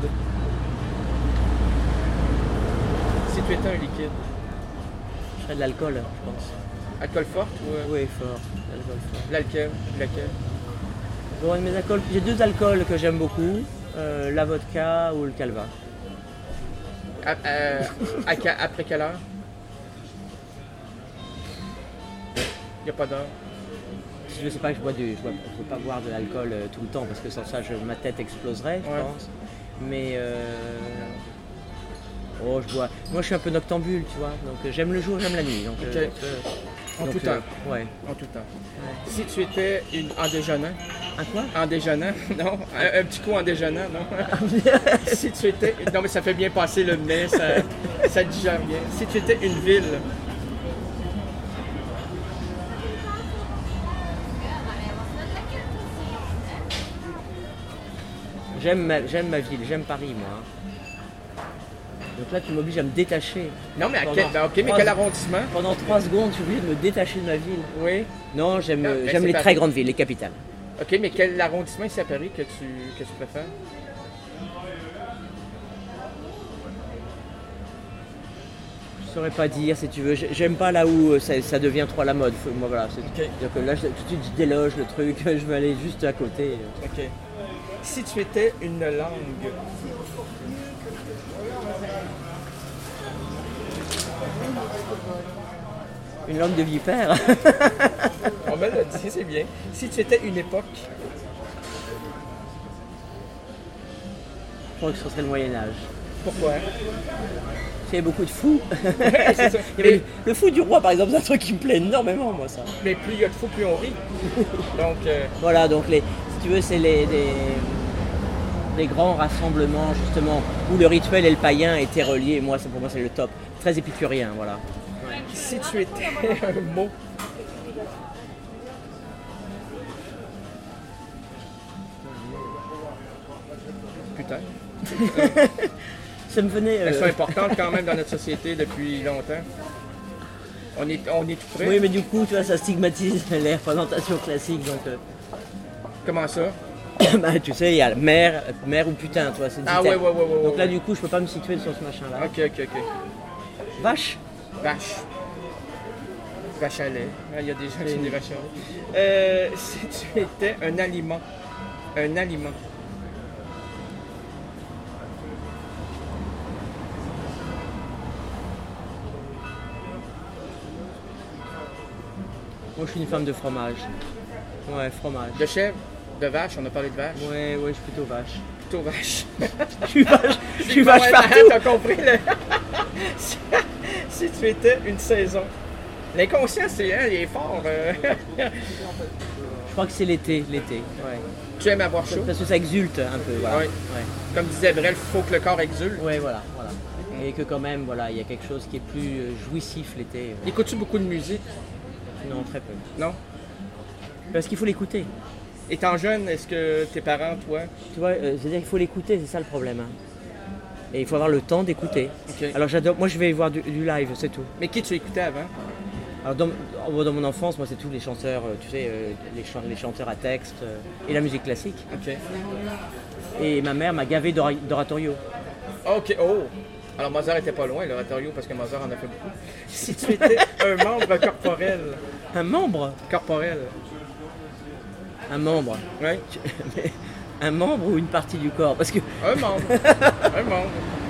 Si tu étais un liquide. Je ferais de l'alcool, je pense. Alcool fort ou euh, Oui, fort. L'alcool fort. l'alcool? Laquelle? Bon, mes alcools, j'ai deux alcools que j'aime beaucoup, euh, la vodka ou le calva. À, à- à que- après quelle heure? Il n'y a pas d'heure. Je ne sais pas que je bois du, je ne peux pas boire de l'alcool euh, tout le temps parce que sans ça, je- ma tête exploserait, je Ouais. pense. Mais euh, oh, je bois. Moi, je suis un peu noctambule, tu vois. Donc, euh, j'aime le jour, j'aime la nuit. Donc, Ok. euh, En donc, tout euh, temps. Ouais. En tout temps. Si tu étais une, en déjeunant, Un quoi? en déjeunant, non, un, un petit coup en déjeunant, non. Si tu étais, non mais ça fait bien passer le nez, ça, ça digère bien. Si tu étais une ville, J'aime ma, j'aime ma ville, j'aime Paris, moi. Donc là, tu m'obliges à me détacher. non mais à Pendant quel, ben, ok, mais trois- quel arrondissement? Pendant trois secondes, je suis obligé de me détacher de ma ville. Oui. Non, j'aime, Ah, euh, ben, j'aime c'est les Paris. très grandes villes, les capitales. Ok, mais quel arrondissement ici à Paris que tu, que tu préfères? Je saurais pas dire si tu veux. J'ai- J'aime pas là où euh, ça, ça devient trop à la mode. Faut- Moi voilà. c'est- Ok. Donc euh, là, je- tout de suite, je déloge le truc. Je vais aller juste à côté. Ok. Si tu étais une langue, Une langue de vipère. on me l'a dit, c'est bien. Si tu étais une époque, Je crois que ce serait le Moyen Âge. pourquoi? Il y avait beaucoup de fous. C'est ça. Il y avait Mais, le fou du roi, par exemple, c'est un truc qui me plaît énormément, moi, ça. mais plus il y a de fous, plus on rit. Donc, euh, Voilà, donc les, si tu veux, c'est les, les, les grands rassemblements, justement, où le rituel et le païen étaient reliés. Moi, c'est- pour moi, c'est le top. Très épicurien, voilà. si tu étais un mot, putain. Ça me venait. euh, Elles sont importantes quand même dans notre société depuis longtemps. On est, on est tout près. Oui, mais du coup, tu vois, ça stigmatise les représentations classiques, donc. euh, Comment ça? bah, tu sais, il y a mère, mère ou putain, tu vois, c'est Ah dit- ouais, ouais, ouais, ouais. Donc là, ouais. du coup, je peux pas me situer sur ce machin-là. Ok, ok, ok. Vache. Vache. Vache à lait. Ah, il y a des gens qui sont des vaches à lait. Euh, si tu étais un aliment, un aliment, Moi, je suis une femme de fromage. Ouais, fromage. de chèvre, de vache, on a parlé de vache. Ouais, ouais, je suis plutôt vache. Plutôt vache. Je suis vache, je suis Bon, vache ouais, partout. T'as compris, là? si, si tu étais une saison, l'inconscient, c'est, hein, il est fort. euh. Je crois que c'est l'été, l'été. Ouais. Tu aimes avoir chaud? Parce que ça exulte un peu. Voilà. Ouais. Comme disait Brel, il faut que le corps exulte. Ouais, ouais, voilà, voilà. Et que quand même, voilà, il y a quelque chose qui est plus euh, jouissif l'été. Écoutes-tu beaucoup de musique? Non, très peu. Non? Parce qu'il faut l'écouter. Étant jeune, est-ce que tes parents, toi? Tu vois, euh, c'est-à-dire qu'il faut l'écouter, c'est ça le problème. hein. Et il faut avoir le temps d'écouter. Ok. Alors j'adore, moi je vais voir du, du live, c'est tout. Mais qui tu écoutais avant? Alors dans, dans mon enfance, moi c'est tous les chanteurs, euh, tu sais, euh, les, chan- les chanteurs à texte euh, et la musique classique. Ok. Et ma mère m'a gavé d'ora- d'oratorio. Ok, oh! Alors Mozart était pas loin, l'oratorio, parce que Mozart en a fait beaucoup. Si tu étais un membre corporel, Un membre corporel, Un membre. ouais? Mais un membre ou une partie du corps? Parce que Un membre. Un membre.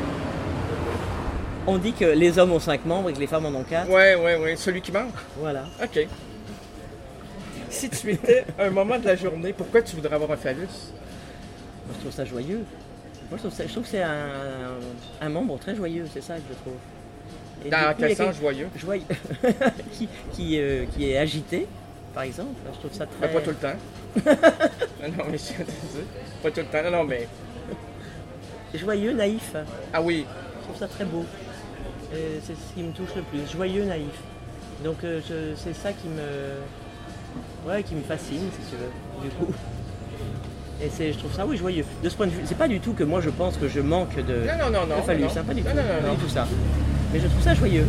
on dit que les hommes ont cinq membres et que les femmes en ont quatre. Ouais, ouais, ouais. Celui qui manque? Voilà. Ok. Si tu étais un moment de la journée, pourquoi tu voudrais avoir un phallus? Moi je trouve ça joyeux. Moi je trouve, ça- je trouve que c'est un, un membre très joyeux, c'est ça que je trouve. Et Dans du coup, il y quel a sens quelque- joyeux? joyeux qui, qui, euh, qui est agité, par exemple. Je trouve ça Ben, très. pas tout le temps. non, non, mais je suis pas tout le temps. Non, non, mais. Joyeux, naïf. Ah oui. Je trouve ça très beau. Et c'est ce qui me touche le plus. Joyeux, naïf. Donc euh, je- c'est ça qui me. Ouais, qui me fascine, si tu veux. Du coup. Et c'est, je trouve ça, oui, joyeux. De ce point de vue, c'est pas du tout que moi je pense que je manque de, Non, non, non, non. de phallus, non. hein, pas du non, tout, non, non, pas non. du tout ça. Mais je trouve ça joyeux.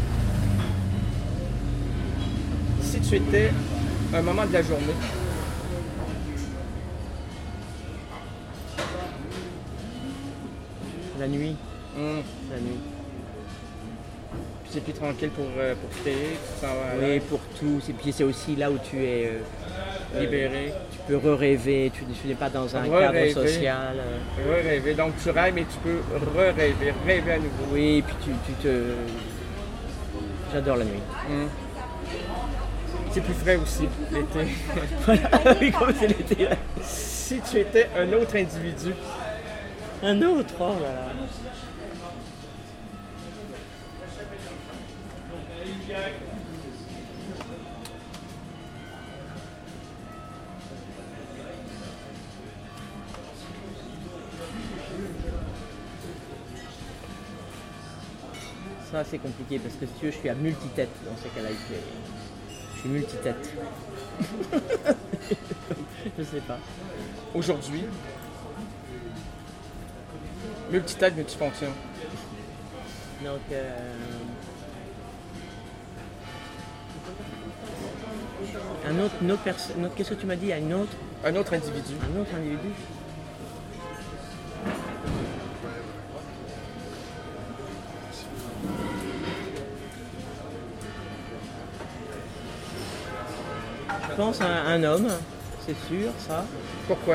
Si tu étais un moment de la journée, La nuit, hum, la nuit. puis c'est plus tranquille pour, euh, pour créer, tu te sens à Oui, l'aise, pour tout. Et puis c'est aussi là où tu es euh, euh, libéré. tu peux re-rêver, tu, tu n'es pas dans un Re-rêver. cadre social. euh. Re-rêver. Donc tu rêves et tu peux re-rêver, rêver à nouveau. Oui, et puis tu, tu te. J'adore la nuit. Hum. C'est plus frais aussi, l'été. Voilà, oui, comme c'est l'été. là. Si tu étais un autre individu, Un autre, oh là là. Ça c'est compliqué parce que si tu veux je suis à multitête dans ces cas-là. il fait- Je suis multitête. Je sais pas. aujourd'hui, multitâche, multifonction. Donc euh, un autre, une autre personne. Qu'est-ce que tu m'as dit? Un autre, Un autre individu. un autre individu. Je pense à un, un homme, c'est sûr, ça. Pourquoi?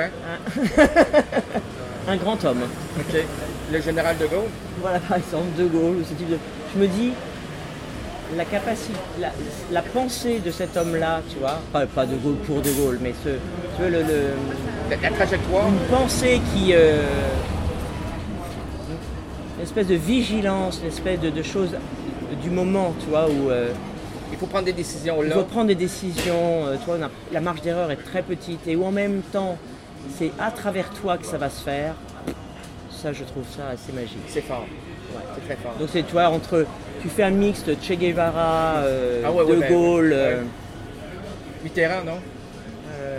Un grand homme. OK. Le général de Gaulle? Voilà, par exemple, De Gaulle, ou ce type de. Je me dis, la capacité, la, la pensée de cet homme-là, tu vois, pas, pas De Gaulle pour De Gaulle, mais ce, tu vois, le, le- La, la trajectoire? une pensée qui. euh, une espèce de vigilance, une espèce de, de chose du moment, tu vois, où euh, Il faut prendre des décisions il là. faut prendre des décisions, euh, tu vois, on a- la marge d'erreur est très petite, et où en même temps, c'est à travers toi que ça va se faire. Ça, je trouve ça assez magique. C'est fort. Ouais. C'est très fort. Donc c'est toi entre tu fais un mix de Che Guevara, euh, Ah ouais, ouais, De ben, Gaulle, ouais. euh, Mitterrand, non? euh,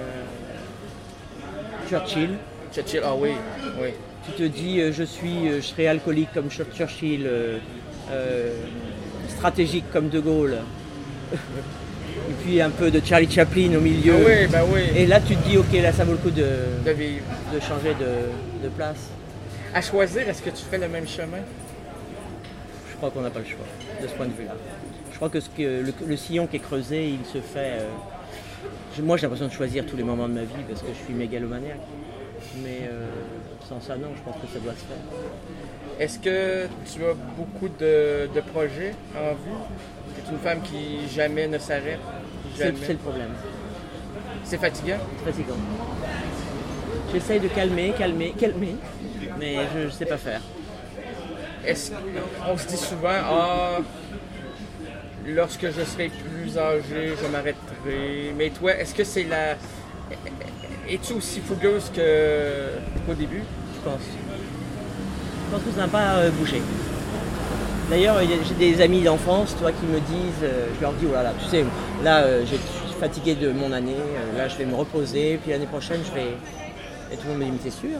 Churchill. Churchill, ah oui, oui. Tu te dis euh, je suis, euh, je serai alcoolique comme Chur- Churchill, euh, euh, stratégique comme De Gaulle. Et puis un peu de Charlie Chaplin au milieu. Ah oui, ben oui. Et là tu te dis ok là ça vaut le coup de, De vivre. de changer de, de place. À choisir, est-ce que tu fais le même chemin? Je crois qu'on n'a pas le choix de ce point de vue-là. Je crois que, ce que le, le sillon qui est creusé, il se fait. euh, je- moi, j'ai l'impression de choisir tous les moments de ma vie parce que je suis mégalomaniaque. Mais euh, sans ça, non, je pense que ça doit se faire. Est-ce que tu as beaucoup de, de projets en vue? Tu es une femme qui jamais ne s'arrête? C'est Jamais. c'est le problème. C'est fatigant? C'est fatigant. J'essaye de calmer, calmer, calmer, mais je ne sais pas faire. Est-ce qu'on se dit souvent, ah, lorsque je serai plus âgé, je m'arrêterai. Mais toi, est-ce que c'est la. Es-tu aussi fougueuse que- qu'au début? Je pense. Je pense que ça n'a pas euh, bougé. D'ailleurs, il y a- j'ai des amis d'enfance, toi, qui me disent, euh, je leur dis, oh là là, tu sais, là, euh, j'ai- je suis fatigué de mon année, euh, là, je vais me reposer, puis l'année prochaine, je vais. Et tout le monde me dit, mais t'es sûr?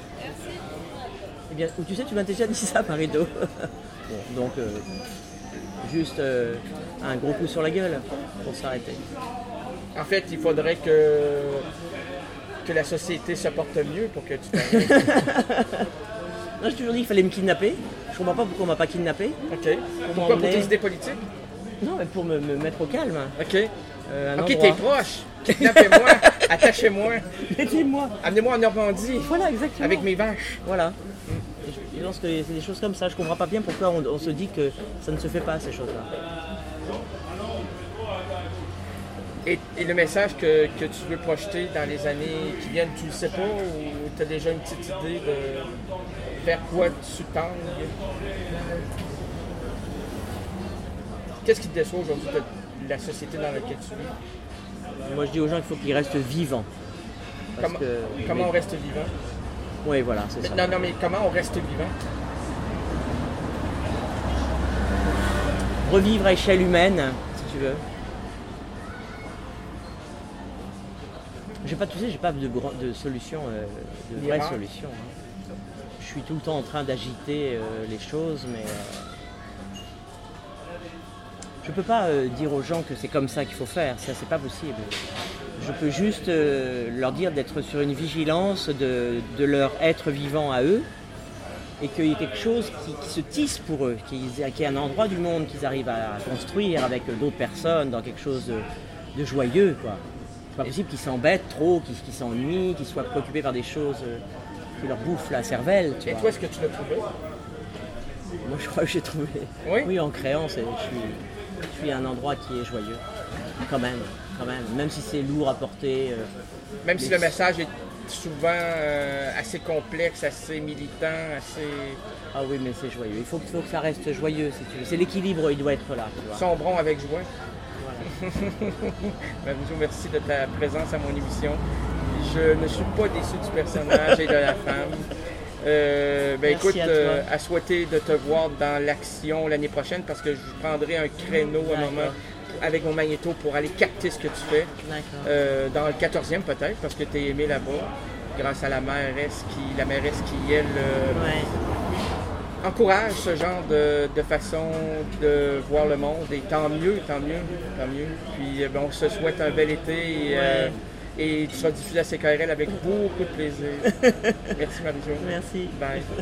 Eh bien, ou tu sais, tu m'as déjà dit ça, Marido. Bon, donc, euh, juste euh, un gros coup sur la gueule pour s'arrêter. En fait, il faudrait que, que la société se porte mieux pour que tu t'arrêtes. Non, j'ai toujours dit qu'il fallait me kidnapper. Je comprends pas pourquoi on m'a pas kidnappé. OK. Pourquoi? Pour m'emmener- tes idées politiques? Non, mais pour me, me mettre au calme. OK. Euh, un OK, endroit. t'es proche. Kidnappez-moi. Attachez-moi. Mettez-moi. Amenez-moi en Normandie. Voilà, exactement. Avec mes vaches. Voilà. Et je- je pense que c'est des choses comme ça. Je comprends pas bien pourquoi on, on se dit que ça ne se fait pas, ces choses-là. Et, et le message que, que tu veux projeter dans les années qui viennent, tu le sais pas ou tu as déjà une petite idée de vers quoi tu tends? Qu'est-ce qui te déçoit aujourd'hui de la société dans laquelle tu vis? Moi, je dis aux gens qu'il faut qu'ils restent vivants. Parce Comment, que, comment mais- on reste vivant? Oui, voilà, c'est ça. Non, non, mais comment on reste vivant? Revivre à échelle humaine, si tu veux. J'ai pas, tu sais, j'ai pas de, gro- de solution, euh, de vraie Miracle. solution. hein. Je suis tout le temps en train d'agiter euh, les choses, mais euh, je peux pas euh, dire aux gens que c'est comme ça qu'il faut faire. Ça, c'est pas possible. Je peux juste euh, leur dire d'être sur une vigilance de, de leur être vivant à eux et qu'il y ait quelque chose qui, qui se tisse pour eux, qu'il y ait qu'il y ait un endroit du monde qu'ils arrivent à construire avec d'autres personnes dans quelque chose de, de joyeux, quoi. C'est pas possible qu'ils s'embêtent trop, qu'ils qu'ils s'ennuient, qu'ils soient préoccupés par des choses euh, qui leur bouffent la cervelle. Tu Et vois. toi, est-ce que tu l'as trouvé? Moi, je crois que j'ai trouvé. Oui? en créant, c'est- je suis, je suis à un endroit qui est joyeux. Quand même, quand même. Même si c'est lourd à porter. euh, Même si Mais- le message est souvent euh, assez complexe, assez militant, assez Ah oui, mais c'est joyeux. Il faut, qu'il faut que ça reste joyeux, si tu veux. C'est l'équilibre, il doit être là. Tu vois. sombrons avec joie. Voilà. Marie-Jo, merci de ta présence à mon émission. Je ne suis pas déçu du personnage et de la femme. Euh, ben Merci écoute, à toi. euh, à souhaiter de te voir dans l'action l'année prochaine parce que je prendrai un créneau un D'accord. moment avec mon magnéto pour aller capter ce que tu fais. D'accord. Euh, dans le quatorzième peut-être, parce que tu es aimé là-bas, grâce à la mairesse qui, la mairesse qui elle, euh, Ouais. encourage ce genre de, de façon de voir le monde. Et tant mieux, tant mieux, tant mieux. Puis euh, ben, on se souhaite un bel été et, euh, Ouais. et tu seras diffusé à C K R L avec beaucoup de plaisir. Merci Marie-Jo. Merci. Bye.